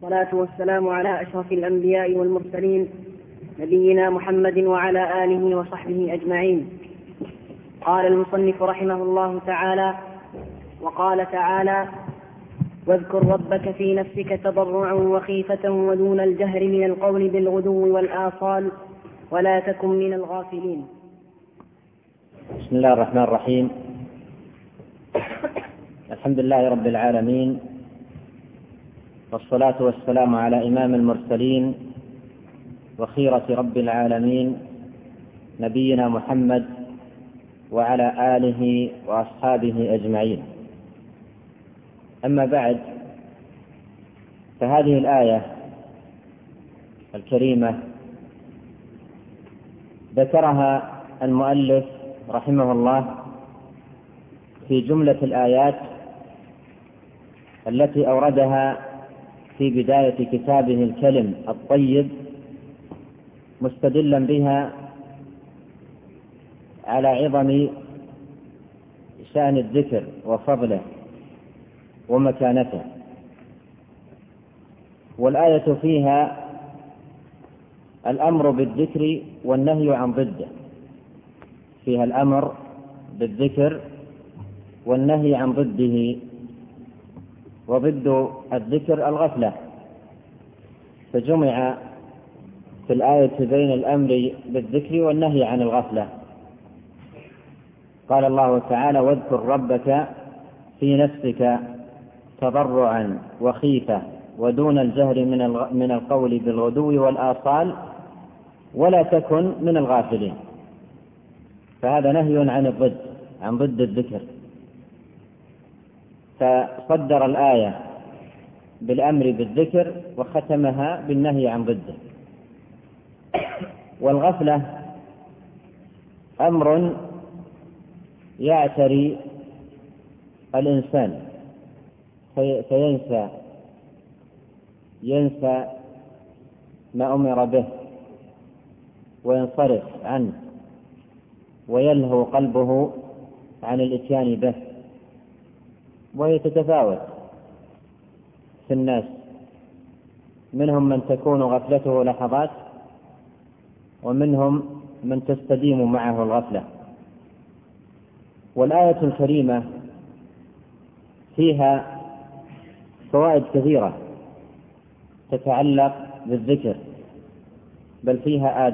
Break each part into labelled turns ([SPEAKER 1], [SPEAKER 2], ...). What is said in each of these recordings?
[SPEAKER 1] والصلاة والسلام على أشرف الأنبياء والمرسلين نبينا محمد وعلى آله وصحبه أجمعين. قال المصنف رحمه الله تعالى: وقال تعالى: واذكر ربك في نفسك تضرعا وخيفة ودون الجهر من القول بالغدو والآصال ولا تكن من الغافلين.
[SPEAKER 2] بسم الله الرحمن الرحيم. الحمد لله رب العالمين، والصلاة والسلام على إمام المرسلين وخيرة رب العالمين نبينا محمد وعلى آله وأصحابه أجمعين. أما بعد، فهذه الآية الكريمة ذكرها المؤلف رحمه الله في جملة الآيات التي أوردها في بداية كتابه الكلم الطيب، مستدلا بها على عظم شأن الذكر وفضله ومكانته. والآية فيها الأمر بالذكر والنهي عن ضده، فيها الأمر بالذكر والنهي عن ضده، وضد الذكر الغفلة، فجمع في الآية بين الأمر بالذكر والنهي عن الغفلة. قال الله تعالى: واذكر ربك في نفسك تضرعا وخيفة ودون الجهر من القول بالغدو والآصال ولا تكن من الغافلين. فهذا نهي عن ضد الذكر، فصدر الآية بالأمر بالذكر وختمها بالنهي عن ضده. والغفلة أمر يعتري الإنسان ينسى ما أمر به وينصرف عنه ويلهو قلبه عن الإتيان به، وهي تتفاوت في الناس، منهم من تكون غفلته لحظات ومنهم من تستديم معه الغفلة. والآية الكريمة فيها فوائد كثيرة تتعلق بالذكر، بل فيها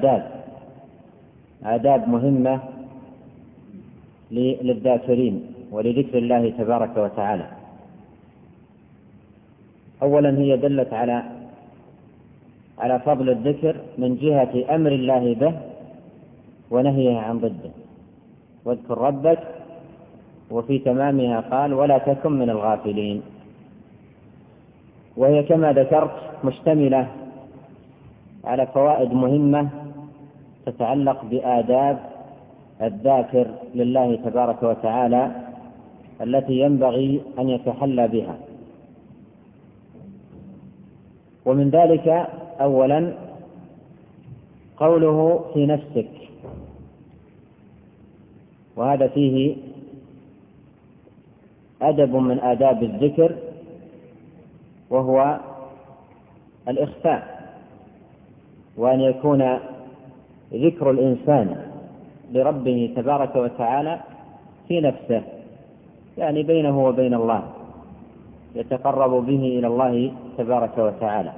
[SPEAKER 2] آداب مهمة للذاكرين ولذكر الله تبارك وتعالى. أولا، هي دلت على فضل الذكر من جهة أمر الله به ونهيه عن ضده. واذكر ربك، وفي تمامها قال: ولا تكن من الغافلين. وهي كما ذكرت مشتملة على فوائد مهمة تتعلق بآداب الذاكر لله تبارك وتعالى التي ينبغي أن يتحلى بها. ومن ذلك أولا قوله في نفسك، وهذا فيه أدب من آداب الذكر، وهو الإخفاء، وأن يكون ذكر الإنسان لربه تبارك وتعالى في نفسه، يعني بينه وبين الله، يتقرب به إلى الله تبارك وتعالى.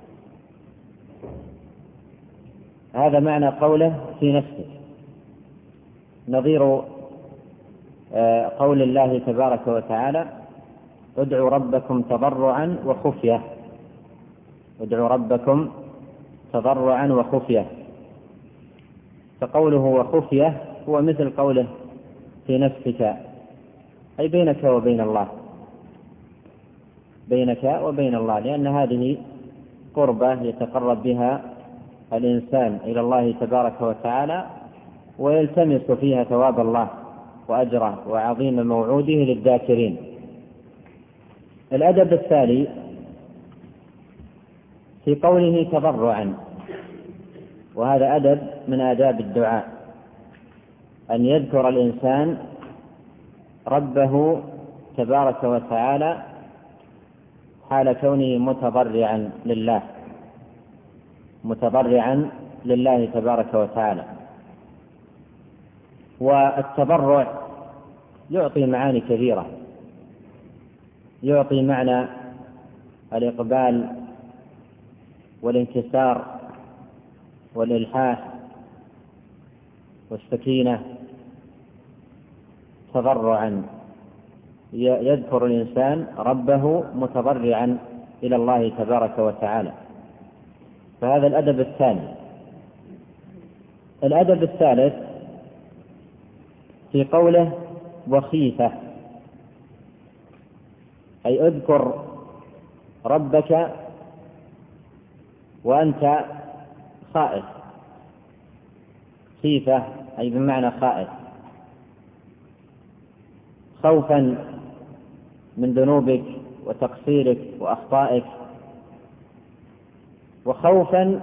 [SPEAKER 2] هذا معنى قوله في نفسه، نظير قول الله تبارك وتعالى: ادعوا ربكم تضرعا وخفية. ادعوا ربكم تضرعا وخفية. فقوله وخفية هو مثل قوله في نفسك، أي بينك وبين الله، بينك وبين الله، لأن هذه قربة يتقرب بها الإنسان إلى الله تبارك وتعالى ويلتمس فيها ثواب الله وأجره وعظيم موعوده للذاكرين. الأدب الثاني في قوله تضرعا، وهذا أدب من آداب الدعاء، أن يذكر الإنسان ربه تبارك وتعالى حال كونه متضرعا لله تبارك وتعالى. والتضرع يعطي معاني كثيرة، يعطي معنى الإقبال والانكسار والإلحاح والسكينة. تضرعا يذكر الإنسان ربه متضرعا إلى الله تبارك وتعالى. فهذا الأدب الثاني. الأدب الثالث في قوله وخيفة، أي اذكر ربك وأنت خائف. خيفة أي بمعنى خائف، خوفا من ذنوبك وتقصيرك وأخطائك، وخوفا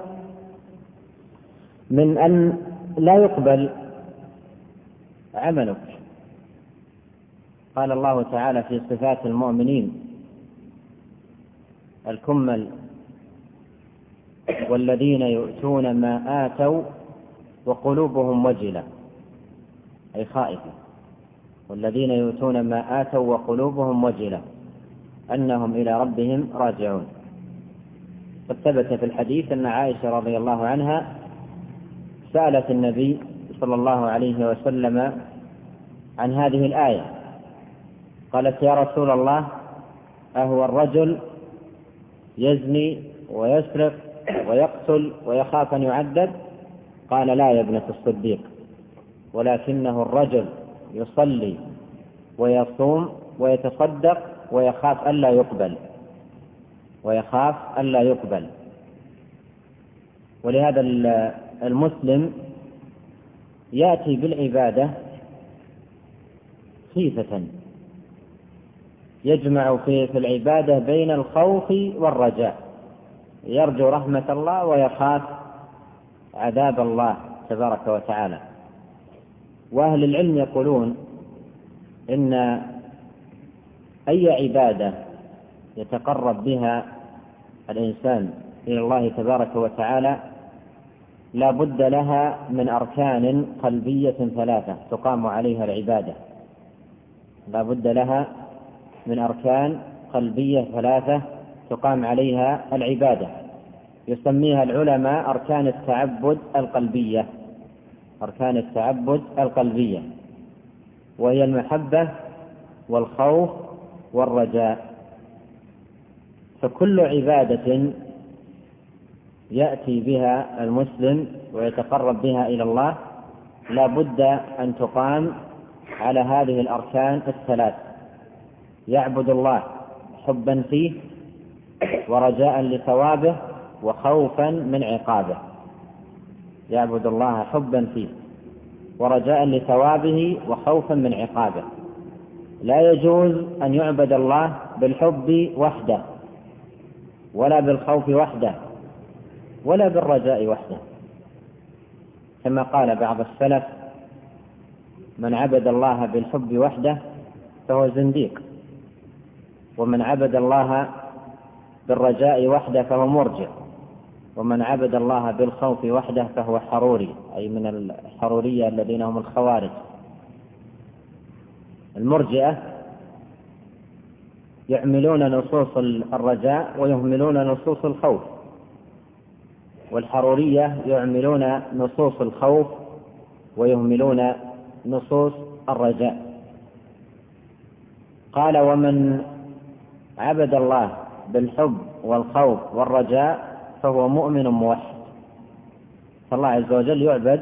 [SPEAKER 2] من أن لا يقبل عملك. قال الله تعالى في صفات المؤمنين الكمل: والذين يؤتون ما آتوا وقلوبهم وجلة، أي خائفة. والذين يؤتون ما آتوا وقلوبهم وجلة أنهم إلى ربهم راجعون. قد ثبت في الحديث أن عائشة رضي الله عنها سألت النبي صلى الله عليه وسلم عن هذه الآية، قالت: يا رسول الله، أهو الرجل يزني ويسرق ويقتل ويخاف أن يعذب؟ قال: لا يا ابنة الصديق، ولكنه الرجل يصلي ويصوم ويتصدق ويخاف ألا يقبل. ولهذا المسلم يأتي بالعبادة خيفة، يجمع في العبادة بين الخوف والرجاء، يرجو رحمة الله ويخاف عذاب الله تبارك وتعالى. وأهل العلم يقولون إن أي عبادة يتقرب بها الإنسان إلى الله تبارك وتعالى لا بد لها من أركان قلبية ثلاثة تقام عليها العبادة. لا بد لها من أركان قلبية ثلاثة تقام عليها العبادة، يسميها العلماء أركان التعبد القلبية، وهي المحبة والخوف والرجاء. فكل عبادة يأتي بها المسلم ويتقرب بها إلى الله لا بد أن تقام على هذه الأركان الثلاث: يعبد الله حبا فيه ورجاء لثوابه وخوفا من عقابه. يعبد الله حبا فيه ورجاء لثوابه وخوفا من عقابه. لا يجوز أن يعبد الله بالحب وحده، ولا بالخوف وحده، ولا بالرجاء وحده، كما قال بعض السلف: من عبد الله بالحب وحده فهو زنديق، ومن عبد الله بالرجاء وحده فهو مرجع، ومن عبد الله بالخوف وحده فهو حروري، أي من الحرورية الذين هم الخوارج. المرجئة يعملون نصوص الرجاء ويهملون نصوص الخوف، والحرورية يعملون نصوص الخوف ويهملون نصوص الرجاء. قال: ومن عبد الله بالحب والخوف والرجاء فهو مؤمن موحد. فالله عز وجل يعبد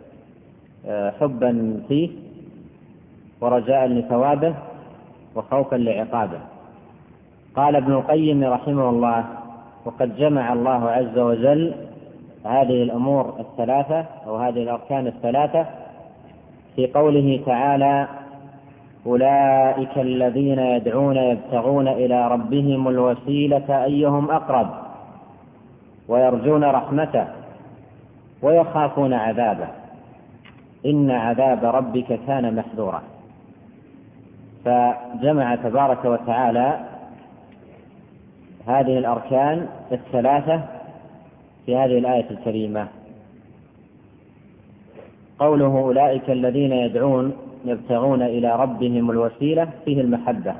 [SPEAKER 2] حبا فيه ورجاء لثوابه وخوفا لعقابه. قال ابن القيم رحمه الله: وقد جمع الله عز وجل هذه الأمور الثلاثة أو هذه الأركان الثلاثة في قوله تعالى: أولئك الذين يدعون يبتغون إلى ربهم الوسيلة أيهم أقرب ويرجون رحمته ويخافون عذابه إن عذاب ربك كان محذورا. فجمع تبارك وتعالى هذه الأركان الثلاثة في هذه الآية الكريمة. قوله أولئك الذين يدعون يبتغون إلى ربهم الوسيلة فيه المحبة،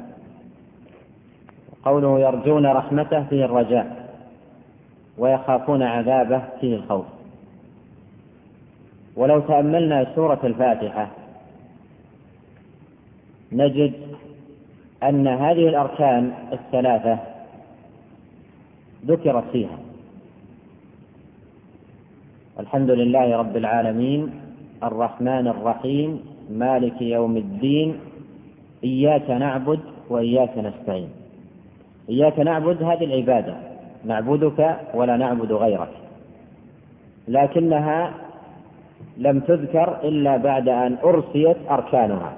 [SPEAKER 2] قوله يرجون رحمته فيه الرجاء، ويخافون عذابه فيه الخوف. ولو تأملنا سورة الفاتحة نجد أن هذه الأركان الثلاثة ذكرت فيها: الحمد لله رب العالمين، الرحمن الرحيم، مالك يوم الدين، إياك نعبد وإياك نستعين. إياك نعبد هذه العبادة، نعبدك ولا نعبد غيرك، لكنها لم تذكر إلا بعد أن أرسيت أركانها.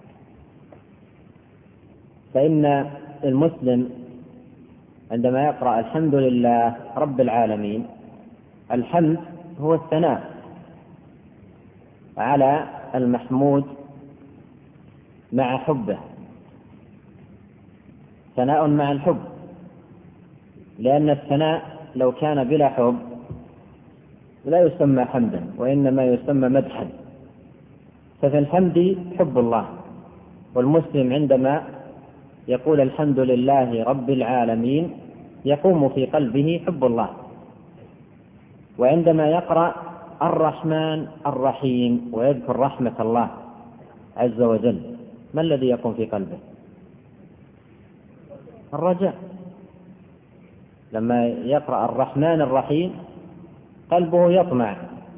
[SPEAKER 2] فإن المسلم عندما يقرأ الحمد لله رب العالمين، الحمد هو الثناء على المحمود مع حبه، ثناء مع الحب، لأن الثناء لو كان بلا حب لا يسمى حمدا، وإنما يسمى مدحا. ففي الحمد حب الله، والمسلم عندما يقول الحمد لله رب العالمين يقوم في قلبه حب الله. وعندما يقرأ الرحمن الرحيم ويذكر رحمة الله عز وجل، ما الذي يقوم في قلبه؟ الرجاء. لما يقرأ الرحمن الرحيم قلبه يطمع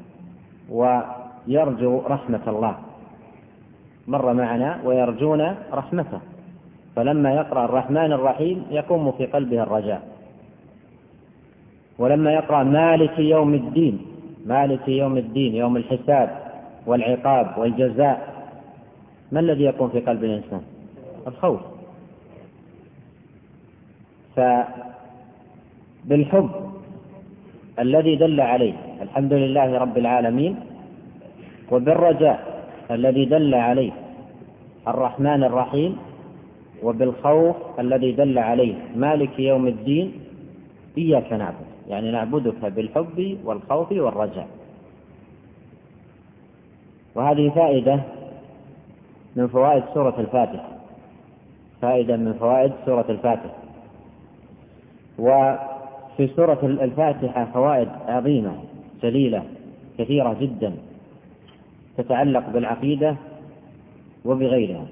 [SPEAKER 2] ويرجو رحمة الله، مر معنا ويرجون رحمته، فلما يقرأ الرحمن الرحيم يقوم في قلبه الرجاء. ولما يقرأ مالك يوم الدين، مالك يوم الدين، يوم الحساب والعقاب والجزاء، ما الذي يقوم في قلب الإنسان؟ الخوف. فبالحب الذي دل عليه الحمد لله رب العالمين، وبالرجاء الذي دل عليه الرحمن الرحيم، وبالخوف الذي دل عليه مالك يوم الدين، إياك نعبد، يعني نعبدك بالحب والخوف والرجاء. وهذه فائدة من فوائد سورة الفاتحة، فائدة من فوائد سورة الفاتحة. وفي سورة الفاتحة فوائد عظيمة جليلة كثيرة جدا تتعلق بالعقيدة وبغيرها.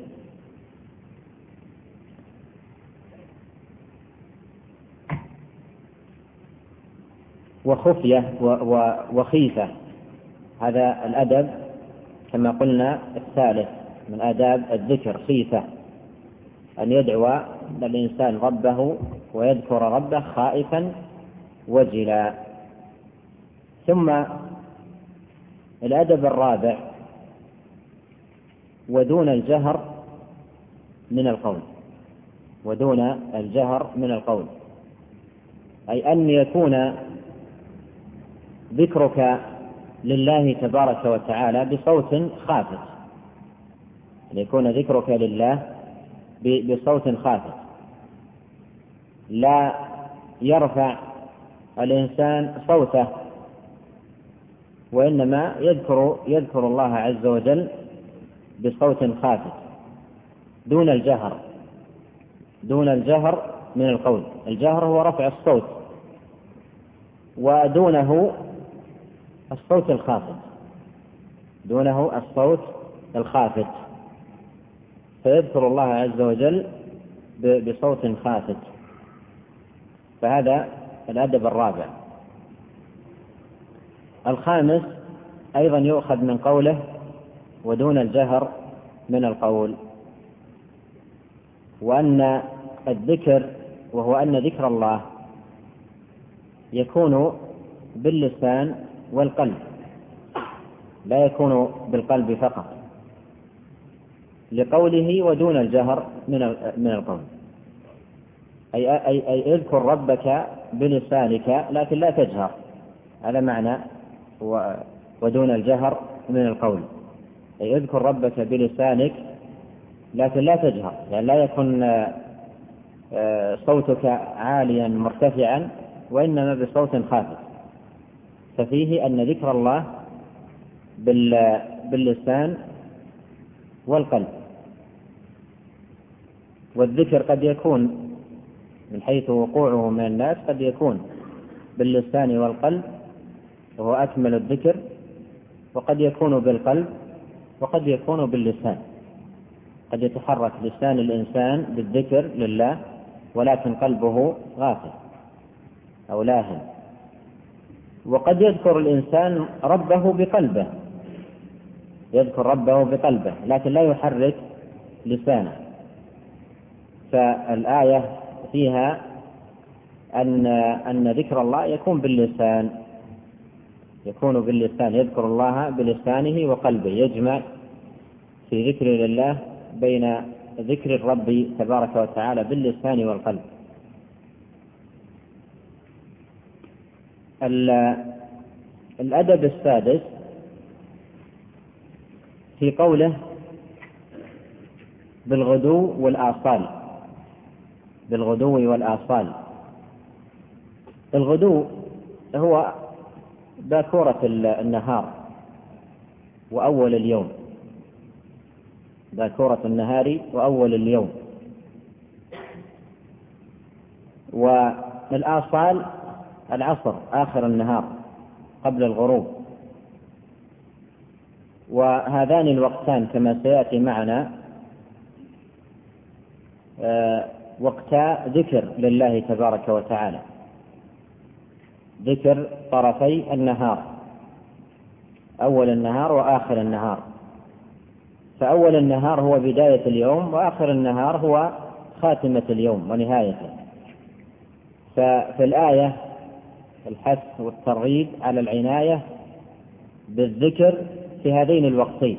[SPEAKER 2] وخفية وخيفة، هذا الأدب كما قلنا الثالث من آداب الذكر، خيفة، أن يدعو الإنسان ربه ويذكر ربه خائفا وجلا. ثم الأدب الرابع: ودون الجهر من القول، ودون الجهر من القول، أي أن يكون ذكرك لله تبارك وتعالى بصوت خافت، أن يكون ذكرك لله بصوت خافت، لا يرفع الإنسان صوته، وإنما يذكر الله عز وجل بصوت خافت دون الجهر، دون الجهر من القول. الجهر هو رفع الصوت، ودونه الصوت الخافت، دونه الصوت الخافت، فيذكر الله عز وجل بصوت خافت. فهذا الأدب الرابع. الخامس أيضا يؤخذ من قوله ودون الجهر من القول، وأن الذكر، وهو أن ذكر الله يكون باللسان والقلب، لا يكون بالقلب فقط، لقوله ودون الجهر من القول، أي اذكر ربك بلسانك لكن لا تجهر، هذا معنى ودون الجهر من القول، أي اذكر ربك بلسانك لكن لا تجهر، يعني لا يكن صوتك عاليا مرتفعا، وإنما بصوت خافت. ففيه أن ذكر الله باللسان والقلب. والذكر قد يكون من حيث وقوعه من الناس قد يكون باللسان والقلب وهو أكمل الذكر، وقد يكون بالقلب، وقد يكون باللسان. قد يتحرك لسان الإنسان بالذكر لله ولكن قلبه غافل أو لاهٍ. وقد يذكر الإنسان ربه بقلبه، يذكر ربه بقلبه لكن لا يحرك لسانه. فالآية فيها أن ذكر الله يكون باللسان، يكون باللسان، يذكر الله بلسانه وقلبه، يجمع في ذكر لله بين ذكر الرب تبارك وتعالى باللسان والقلب. الأدب السادس في قوله بالغدو والآصال. بالغدو والآصال. الغدو هو باكورة النهار وأول اليوم، باكورة النهار وأول اليوم. والآصال العصر آخر النهار قبل الغروب. وهذان الوقتان كما سيأتي معنا وقتا ذكر لله تبارك وتعالى، ذكر طرفي النهار، أول النهار وآخر النهار. فأول النهار هو بداية اليوم، وآخر النهار هو خاتمة اليوم ونهايته. ففي الآية الحث والترغيب على العناية بالذكر في هذين الوقتين.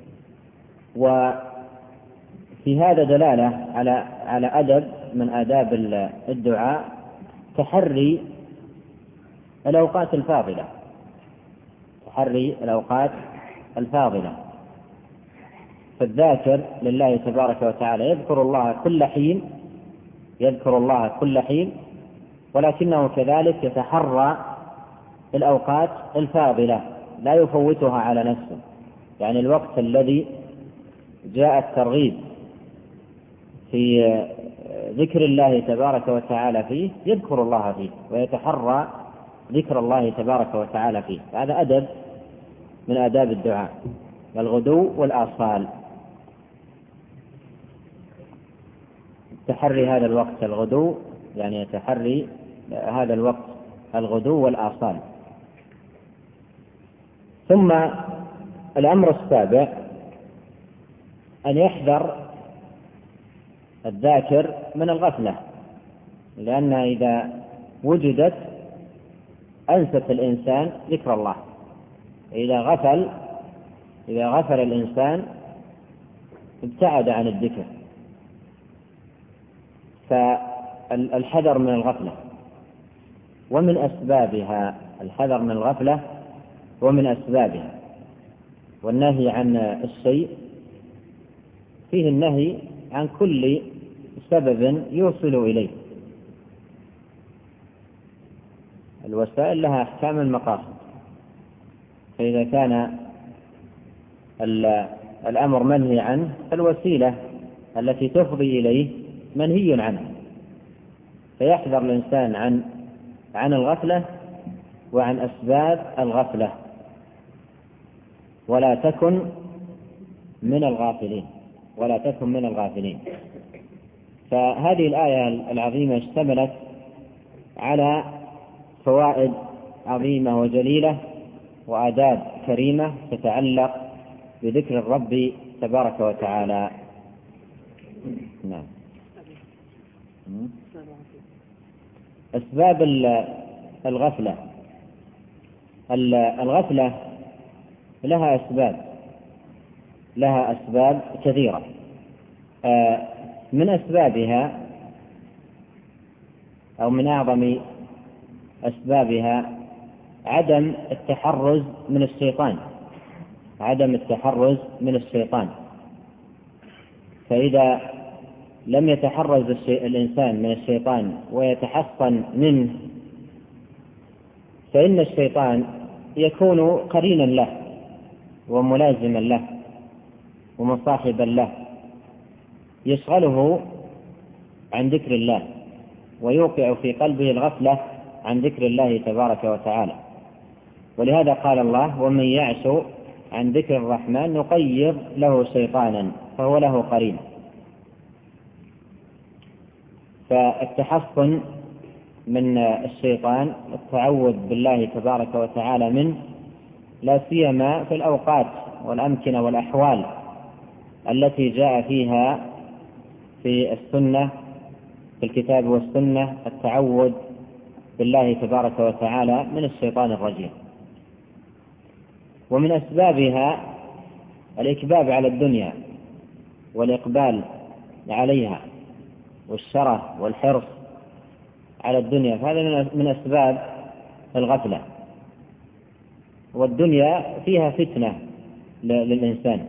[SPEAKER 2] وفي هذا دلالة على أدب من آداب الدعاء، تحري الأوقات الفاضلة، تحري الأوقات الفاضلة. فالذاكر لله تبارك وتعالى يذكر الله كل حين، يذكر الله كل حين، ولكنه كذلك يتحرى الأوقات الفاضلة لا يفوتها على نفسه. يعني الوقت الذي جاء الترغيب في ذكر الله تبارك وتعالى فيه يذكر الله فيه ويتحرى ذكر الله تبارك وتعالى فيه. هذا أدب من آداب الدعاء، الغدو والآصال. تحري هذا الوقت الغدو، يعني يتحري هذا الوقت الغدو والآصال. ثم الأمر السابع أن يحذر الذاكر من الغفلة، لأنها إذا وجدت أنست الإنسان ذكر الله. إذا غفل الإنسان ابتعد عن الذكر. فالحذر من الغفلة ومن أسبابها، الحذر من الغفلة ومن أسبابها. والنهي عن الشيء فيه النهي عن كل سبب يوصل إليه. الوسائل لها أحكام المقاصد، فإذا كان الأمر منهي عنه فالوسيلة التي تفضي إليه منهي عنه. فيحذر الإنسان عن الغفلة وعن أسباب الغفلة، ولا تكن من الغافلين، ولا تكن من الغافلين. فهذه الآية العظيمة اشتملت على فوائد عظيمة وجليلة وآداب كريمة تتعلق بذكر الرب تبارك وتعالى. نعم. أسباب الغفلة. الغفلة لها أسباب كثيرة. من أسبابها أو من أعظم أسبابها عدم التحرز من الشيطان، عدم التحرز من الشيطان. فإذا لم يتحرز الإنسان من الشيطان ويتحصن منه، فإن الشيطان يكون قرينا له وملازما له ومصاحبا له، يشغله عن ذكر الله ويوقع في قلبه الغفلة عن ذكر الله تبارك وتعالى. ولهذا قال الله: ومن يعش عن ذكر الرحمن نقيض له شيطانا فهو له قرين. فالتحصن من الشيطان والتعوذ بالله تبارك وتعالى منه، لا سيما في الأوقات والأمكنة والأحوال التي جاء فيها في السنة، في الكتاب والسنة، التعوذ بالله تبارك وتعالى من الشيطان الرجيم. ومن أسبابها الإكباب على الدنيا والإقبال عليها والشره والحرص على الدنيا، فهذا من أسباب الغفلة. والدنيا فيها فتنة للإنسان،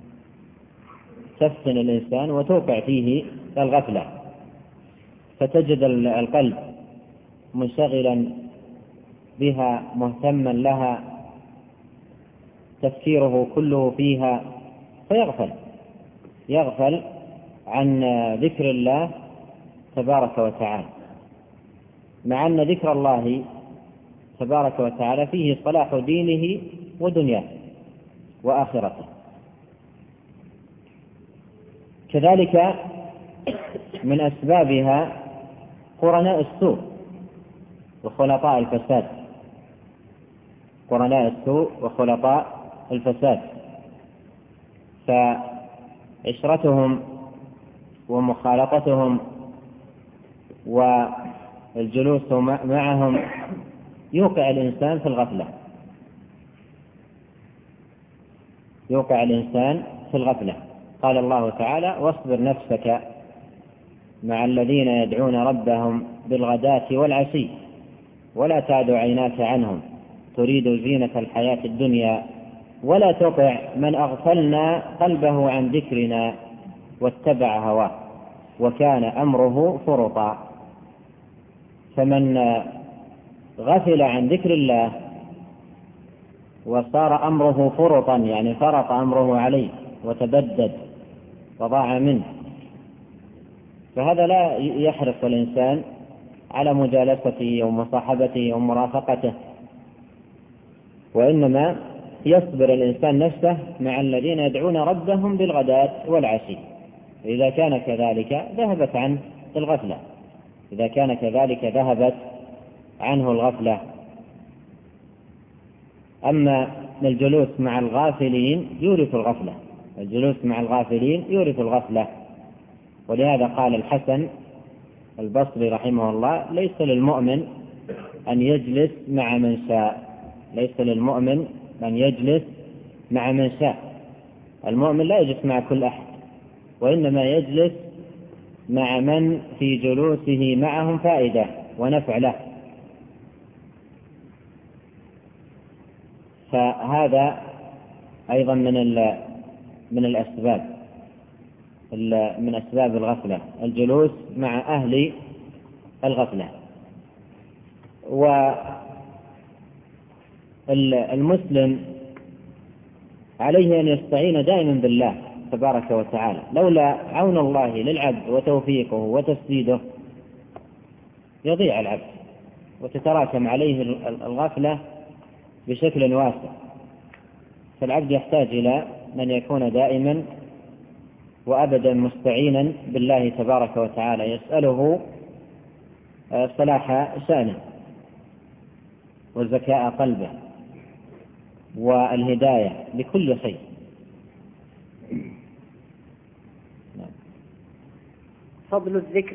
[SPEAKER 2] تفتن الإنسان وتوقع فيه الغفلة، فتجد القلب منشغلا بها مهتما لها، تفكيره كله فيها، فيغفل عن ذكر الله تبارك وتعالى، مع أن ذكر الله تبارك وتعالى فيه صلاح دينه ودنياه وآخرته. كذلك من أسبابها قرناء السوء وخلطاء الفساد، قرناء السوء وخلطاء الفساد، فعشرتهم ومخالطتهم والجلوس معهم يوقع الإنسان في الغفلة، يوقع الإنسان في الغفلة. قال الله تعالى: واصبر نفسك مع الذين يدعون ربهم بالغداة والعشي ولا تعد عيناك عنهم تريد زينة الحياة الدنيا ولا تطع من أغفلنا قلبه عن ذكرنا واتبع هواه وكان أمره فرطا. فمن غفل عن ذكر الله وصار أمره فرطا، يعني فرط أمره عليه وتبدد وضاع منه، فهذا لا يحرص الإنسان على مجالسته ومصاحبته ومرافقته، وإنما يصبر الإنسان نفسه مع الذين يدعون ربهم بالغداة والعشي. إذا كان كذلك ذهبت عنه الغفلة، إذا كان كذلك ذهبت عنه الغفلة. أما الجلوس مع الغافلين يورث الغفلة، الجلوس مع الغافلين يورث الغفلة. ولهذا قال الحسن البصري رحمه الله: ليس للمؤمن أن يجلس مع من شاء، ليس للمؤمن أن يجلس مع من شاء. المؤمن لا يجلس مع كل أحد، وإنما يجلس مع من في جلوسه معهم فائدة ونفع له. فهذا أيضا من الأسباب، من أسباب الغفلة، الجلوس مع أهل الغفلة. والمسلم عليه أن يستعين دائما بالله تبارك وتعالى، لولا عون الله للعبد وتوفيقه وتسديده يضيع العبد وتتراكم عليه الغفلة بشكل واسع. فالعبد يحتاج إلى من يكون دائما وأبدا مستعينا بالله تبارك وتعالى، يسأله صلاح شأنه وزكاء قلبه والهداية لكل خير.
[SPEAKER 1] فضل الذكر.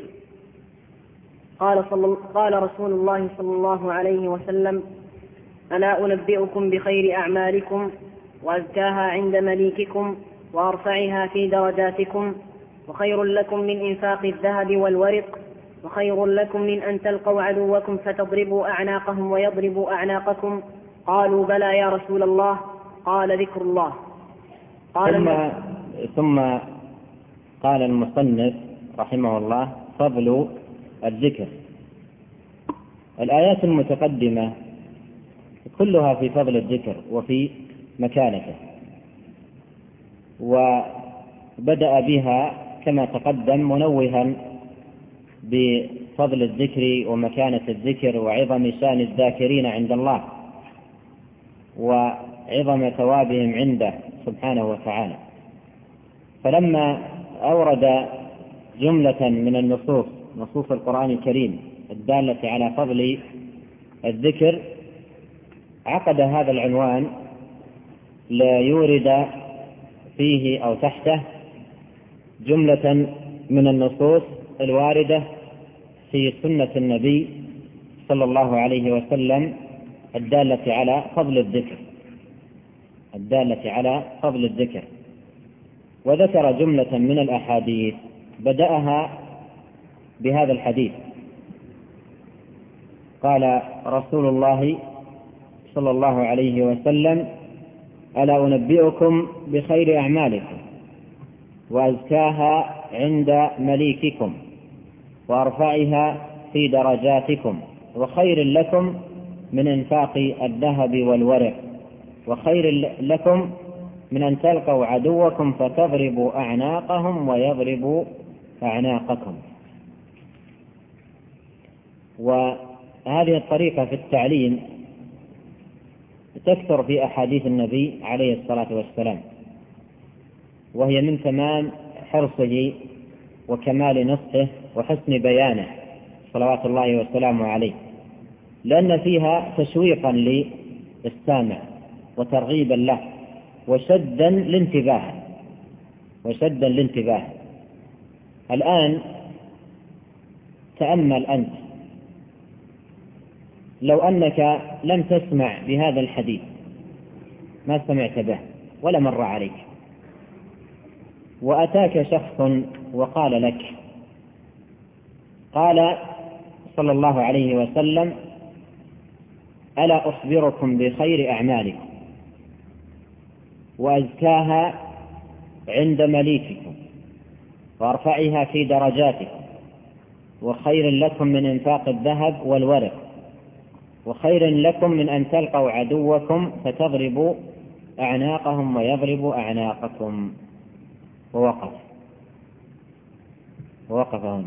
[SPEAKER 1] قال رسول الله صلى الله عليه وسلم: ألا أنبئكم بخير أعمالكم وأزكاها عند مليككم وأرفعها في درجاتكم، وخير لكم من إنفاق الذهب والورق، وخير لكم من أن تلقوا عدوكم فتضربوا أعناقهم ويضربوا أعناقكم. قالوا: بلى يا رسول الله. قال: ذكر الله.
[SPEAKER 2] ثم قال المصنف رحمه الله فضل الذكر. الآيات المتقدمة كلها في فضل الذكر وفي مكانته، وبدأ بها كما تقدم منوها بفضل الذكر ومكانة الذكر وعظم شأن الذاكرين عند الله وعظم ثوابهم عنده سبحانه وتعالى. فلما أورد جملة من نصوص القرآن الكريم الدالة على فضل الذكر، عقد هذا العنوان ليورد فيه أو تحته جملة من النصوص الواردة في سنة النبي صلى الله عليه وسلم الدالة على فضل الذكر، وذكر جملة من الأحاديث بدأها بهذا الحديث. قال رسول الله صلى الله عليه وسلم: ألا أنبئكم بخير أعمالكم وأزكاها عند مليككم وأرفعها في درجاتكم وخير لكم من إنفاق الذهب والورق وخير لكم من أن تلقوا عدوكم فتضربوا أعناقهم ويضربوا أعناقكم. وهذه الطريقة في التعليم تكثر في أحاديث النبي عليه الصلاة والسلام، وهي من تمام حرصه وكمال نصحه وحسن بيانه صلوات الله وسلامه عليه، لأن فيها تشويقا للسامع وترغيبا له وشدا لانتباه. الآن تأمل أنت، لو أنك لم تسمع بهذا الحديث، ما سمعت به ولا مر عليك، وأتاك شخص وقال لك: قال صلى الله عليه وسلم: ألا أخبركم بخير أعمالكم وأزكاها عند مليككم وأرفعها في درجاتكم وخير لكم من إنفاق الذهب والورق وخير لكم من أن تلقوا عدوكم فتضربوا أعناقهم ويضربوا أعناقكم. ووقف هنا،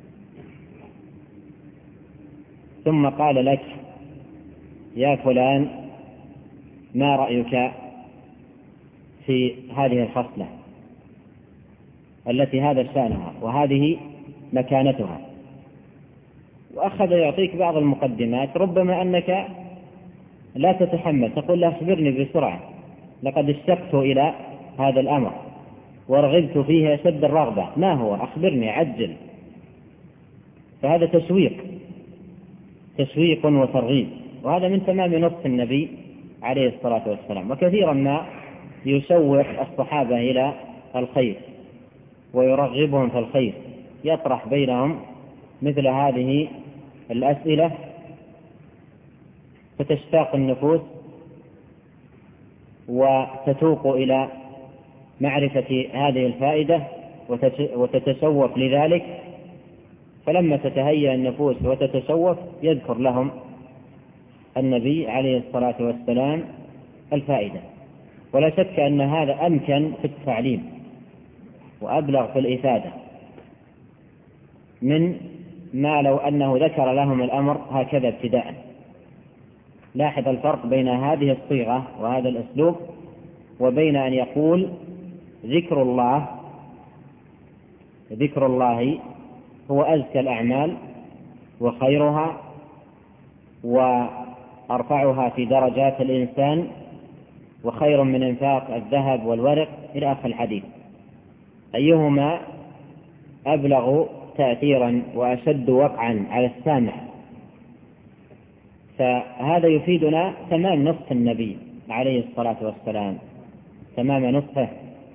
[SPEAKER 2] ثم قال لك: يا فلان، ما رأيك في هذه الخصلة التي هذا شأنها وهذه مكانتها؟ وأخذ يعطيك بعض المقدمات، ربما أنك لا تتحمل، تقول: لا، أخبرني بسرعة، لقد اشتقت إلى هذا الأمر ورغبت فيه أشد الرغبة، ما هو؟ أخبرني، عجل. فهذا تشويق وترغيب، وهذا من تمام نصح النبي عليه الصلاة والسلام. وكثيرا ما يشوق الصحابة إلى الخير ويرغبهم في الخير، يطرح بينهم مثل هذه الأسئلة فتشتاق النفوس وتتوق إلى معرفة هذه الفائدة وتتشوف لذلك. فلما تتهيأ النفوس وتتشوف يذكر لهم النبي عليه الصلاة والسلام الفائدة. ولا شك أن هذا أمكن في التعليم وأبلغ في الإفادة من ما لو أنه ذكر لهم الأمر هكذا ابتداء. لاحظ الفرق بين هذه الصيغة وهذا الأسلوب وبين أن يقول: ذكر الله هو أزكى الأعمال وخيرها وأرفعها في درجات الإنسان وخير من إنفاق الذهب والورق إلى آخر الحديث. أيهما أبلغ تأثيرا وأشد وقعا على السامع؟ فهذا يفيدنا تمام نصح النبي عليه الصلاة والسلام، تمام نصحه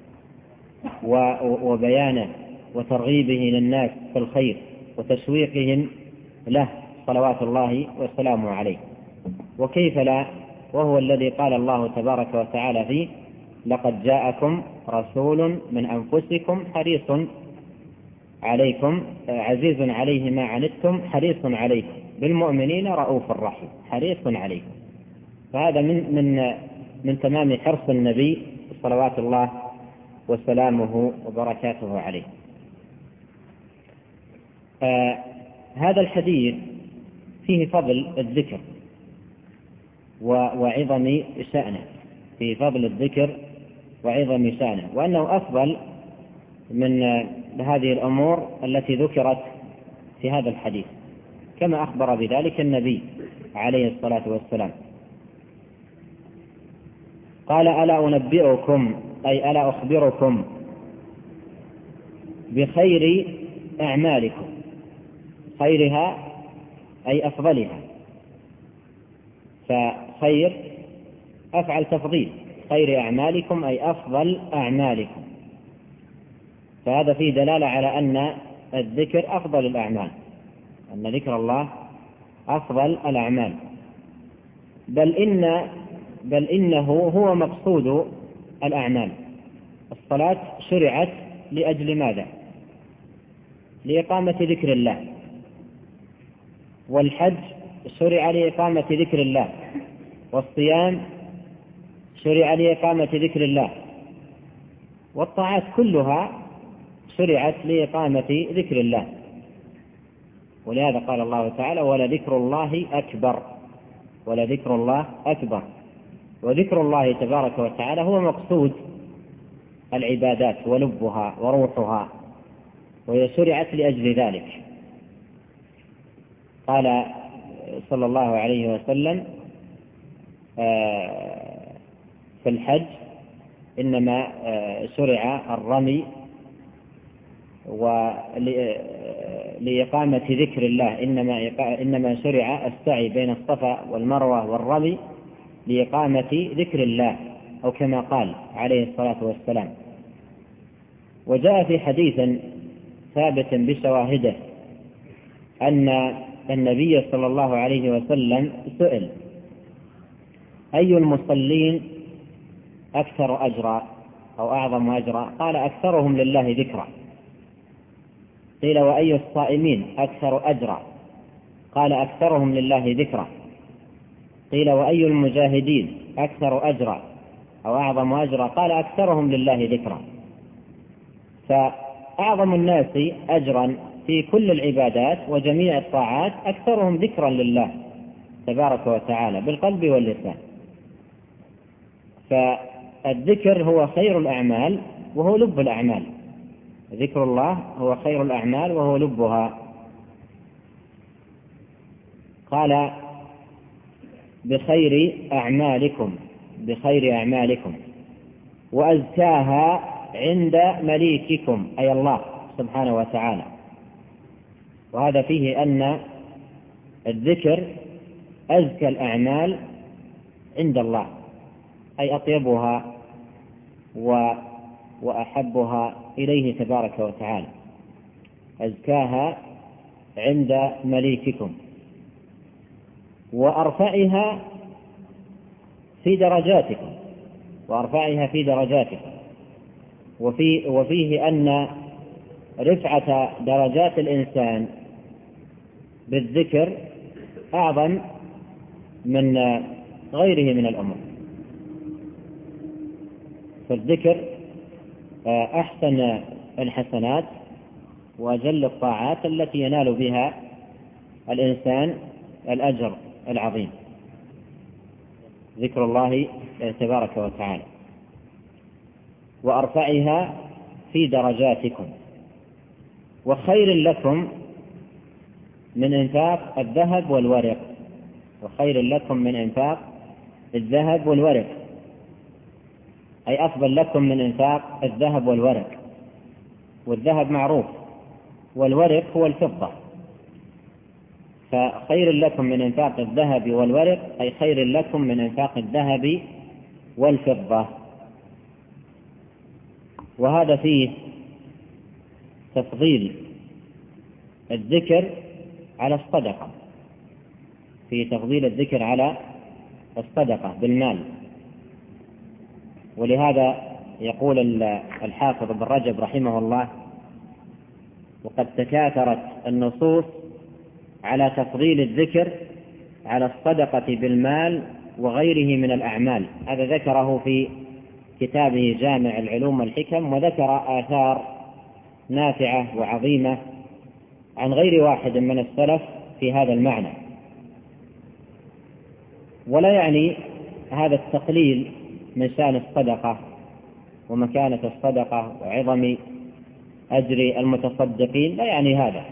[SPEAKER 2] وبيانه وترغيبه للناس في الخير وتشويقهم له صلوات الله وسلامه عليه. وكيف لا، وهو الذي قال الله تبارك وتعالى فيه: لقد جاءكم رسول من أنفسكم حريص عليكم عزيز عليه ما عنتم حريص عليكم بالمؤمنين رؤوف رحيم. حريص عليكم، فهذا من تمام حرص النبي صلوات الله وسلامه وبركاته عليه. هذا الحديث فيه فضل الذكر وعظم شأنه، في فضل الذكر وعظم شأنه، وأنه أفضل من هذه الأمور التي ذكرت في هذا الحديث، كما أخبر بذلك النبي عليه الصلاة والسلام. قال: ألا أنبئكم أي ألا أخبركم بخير أعمالكم، خيرها أي أفضلها، فخير أفعل تفضيل، خير أعمالكم أي أفضل أعمالكم، فهذا فيه دلالة على أن الذكر أفضل الأعمال، أن ذكر الله أفضل الأعمال، بل إنه هو مقصود الأعمال. الصلاة شرعت لأجل ماذا؟ لإقامة ذكر الله، والحج شرع لإقامة ذكر الله، والصيام شرع لإقامة ذكر الله، والطاعات كلها شرعت لإقامة ذكر الله. ولهذا قال الله تعالى: ولذكر الله أكبر، ولذكر الله أكبر. وذكر الله تبارك وتعالى هو مقصود العبادات ولبها وروحها، وهي شرعت لأجل ذلك. قال صلى الله عليه وسلم في الحج: إنما شرع الرمي لإقامة ذكر الله، إنما شرع السعي بين الصفا والمروة والرمي لإقامة ذكر الله، أو كما قال عليه الصلاة والسلام. وجاء في حديث ثابت بشواهده أن النبي صلى الله عليه وسلم سئل: أي المصلين أكثر أجرا أو أعظم أجرا؟ قال: أكثرهم لله ذكرا. قيل: وأي الصائمين أكثر أجرا؟ قال: أكثرهم لله ذكرا. قيل: وأي المجاهدين أكثر أجرا أو أعظم أجرا؟ قال: أكثرهم لله ذكرا. فأعظم الناس أجرا في كل العبادات وجميع الطاعات أكثرهم ذكرا لله تبارك وتعالى بالقلب واللسان. فالذكر هو خير الأعمال وهو لب الأعمال، ذكر الله هو خير الأعمال وهو لبها. قال: بخير أعمالكم، بخير أعمالكم، وأزكاها عند مليككم أي الله سبحانه وتعالى. وهذا فيه أن الذكر أزكى الأعمال عند الله، أي أطيبها وأحبها إليه تبارك وتعالى، أزكاها عند مليككم، وأرفعها في درجاتكم، وأرفعها في درجاتكم. وفيه أن رفعة درجات الإنسان بالذكر أعظم من غيره من الأمور. فالذكر أحسن الحسنات وأجل الطاعات التي ينال بها الإنسان الأجر العظيم، ذكر الله تبارك وتعالى. وأرفعها في درجاتكم، وخير لكم من إنفاق الذهب والورق، وخير لكم من إنفاق الذهب والورق، أي أفضل لكم من إنفاق الذهب والورق. والذهب معروف، والورق هو الفضة، فخير لكم من إنفاق الذهب والورق أي خير لكم من إنفاق الذهب والفضة. وهذا فيه تفضيل الذكر على الصدقة، في تفضيل الذكر على الصدقة بالمال. ولهذا يقول الحافظ ابن رجب رحمه الله: وقد تكاثرت النصوص على تفضيل الذكر على الصدقة بالمال وغيره من الأعمال. هذا ذكره في كتابه جامع العلوم والحكم، وذكر آثار نافعة وعظيمة عن غير واحد من السلف في هذا المعنى. ولا يعني هذا التقليل من شأن الصدقة ومكانة الصدقة وعظم أجر المتصدقين، لا يعني هذا،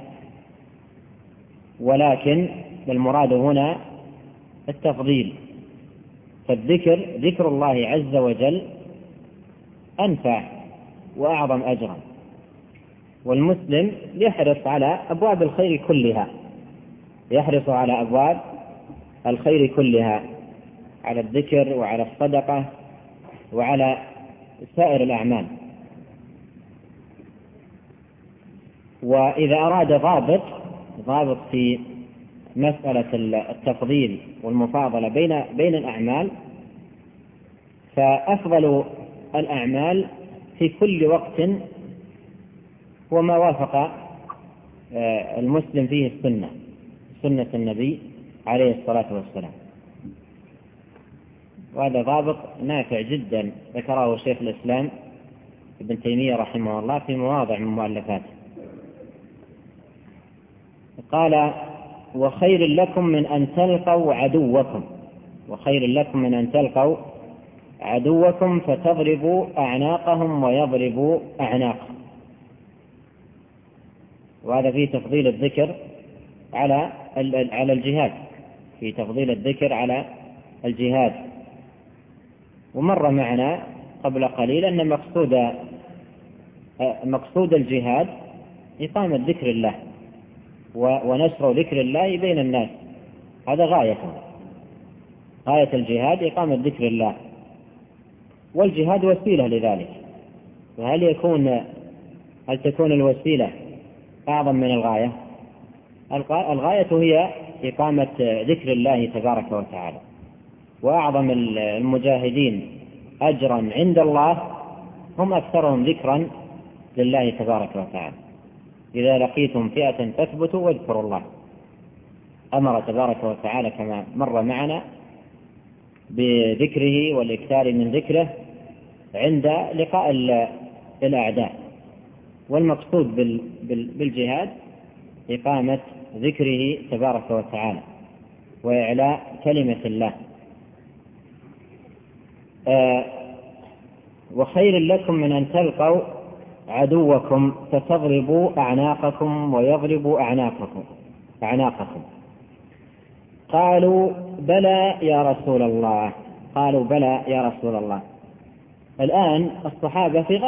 [SPEAKER 2] ولكن المراد هنا التفضيل. فالذكر، ذكر الله عز وجل، أنفع وأعظم أجرا، والمسلم يحرص على أبواب الخير كلها، يحرص على أبواب الخير كلها، على الذكر وعلى الصدقة وعلى سائر الأعمال. وإذا أراد ضابط في مسألة التفضيل والمفاضلة بين الأعمال، فأفضل الأعمال في كل وقت هو ما وافق المسلم فيه سنة النبي عليه الصلاة والسلام. وهذا ضابط نافع جدا ذكره شيخ الإسلام ابن تيمية رحمه الله في مواضع من مؤلفاته. قال: وخير لكم من أن تلقوا عدوكم، وخير لكم من أن تلقوا عدوكم فتضربوا أعناقهم ويضربوا أعناقهم. وهذا فيه تفضيل الذكر على الجهاد، في تفضيل الذكر على الجهاد. ومر معنا قبل قليل أن مقصود الجهاد إقامة ذكر الله ونشر ذكر الله بين الناس، هذا غاية الجهاد إقامة ذكر الله، والجهاد وسيلة لذلك. وهل تكون الوسيلة أعظم من الغاية؟ الغاية هي إقامة ذكر الله تبارك وتعالى. وأعظم المجاهدين أجرا عند الله هم أكثرهم ذكرا لله تبارك وتعالى. إذا لقيتم فئة فاثبتوا واذكروا الله. أمر تبارك وتعالى كما مر معنا بذكره والإكثار من ذكره عند لقاء الأعداء. والمقصود بالجهاد إقامة ذكره تبارك وتعالى وإعلاء كلمة الله. وخير لكم من أن تلقوا عدوكم فتضربوا أعناقكم ويضربوا أعناقكم. قالوا: بلى يا رسول الله. قالوا: بلى يا رسول الله. الآن الصحابة في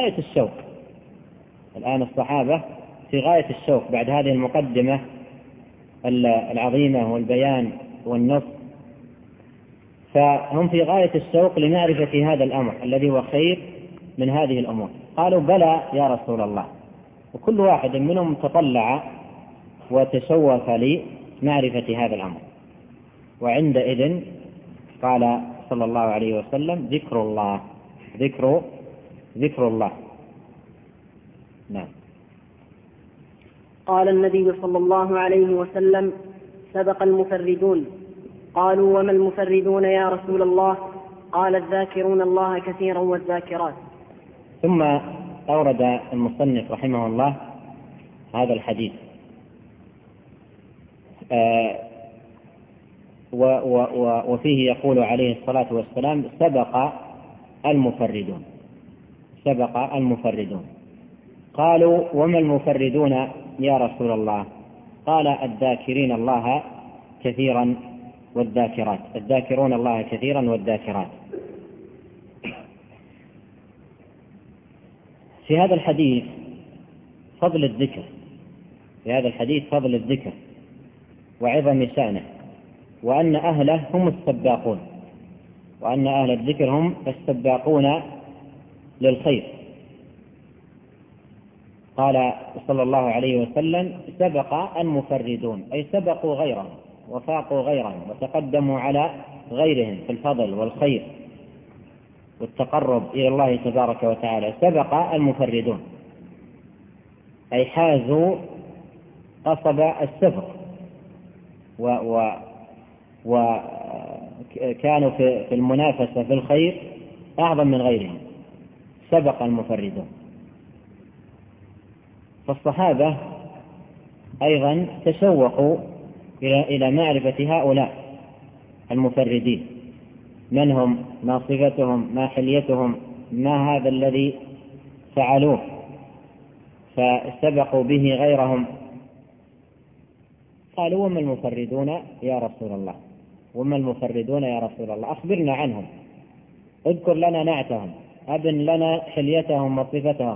[SPEAKER 2] غاية الشوق بعد هذه المقدمة العظيمة والبيان والنص، فهم في غاية الشوق لمعرفة هذا الأمر الذي هو خير من هذه الأمور. قالوا: بلى يا رسول الله. وكل واحد منهم تطلع وتشوف لمعرفة هذا الأمر. وعندئذ قال صلى الله عليه وسلم: ذكر الله، ذكر الله. نعم.
[SPEAKER 1] قال النبي صلى الله عليه وسلم: سبق المفردون. قالوا: وما المفردون يا رسول الله؟ قال: الذاكرون الله كثيرا والذاكرات.
[SPEAKER 2] ثم أورد المصنف رحمه الله هذا الحديث، وفيه يقول عليه الصلاة والسلام: سبق المفردون. قالوا: وما المفردون يا رسول الله؟ قال: الذاكرين الله كثيرا والذاكرات، الذاكرون الله كثيرا والذاكرات. في هذا الحديث فضل الذكر، وعظم شأنه، وأن أهله هم السباقون، وأن أهل الذكر هم السباقون للخير. قال صلى الله عليه وسلم: سبق المفردون، أي سبقوا غيرهم وفاقوا غيرهم وتقدموا على غيرهم في الفضل والخير والتقرب إلى الله تبارك وتعالى. سبق المفردون أي حازوا قصب السفر وكانوا في المنافسة في الخير أعظم من غيرهم، سبق المفردون. فالصحابة أيضا تشوقوا إلى معرفة هؤلاء المفردين، من هم، ما صفتهم، ما حليتهم، ما هذا الذي فعلوه فسبقوا به غيرهم. قالوا: وما المفردون يا رسول الله؟ وما المفردون يا رسول الله؟ أخبرنا عنهم، اذكر لنا نعتهم، أبن لنا حليتهم وصفتهم.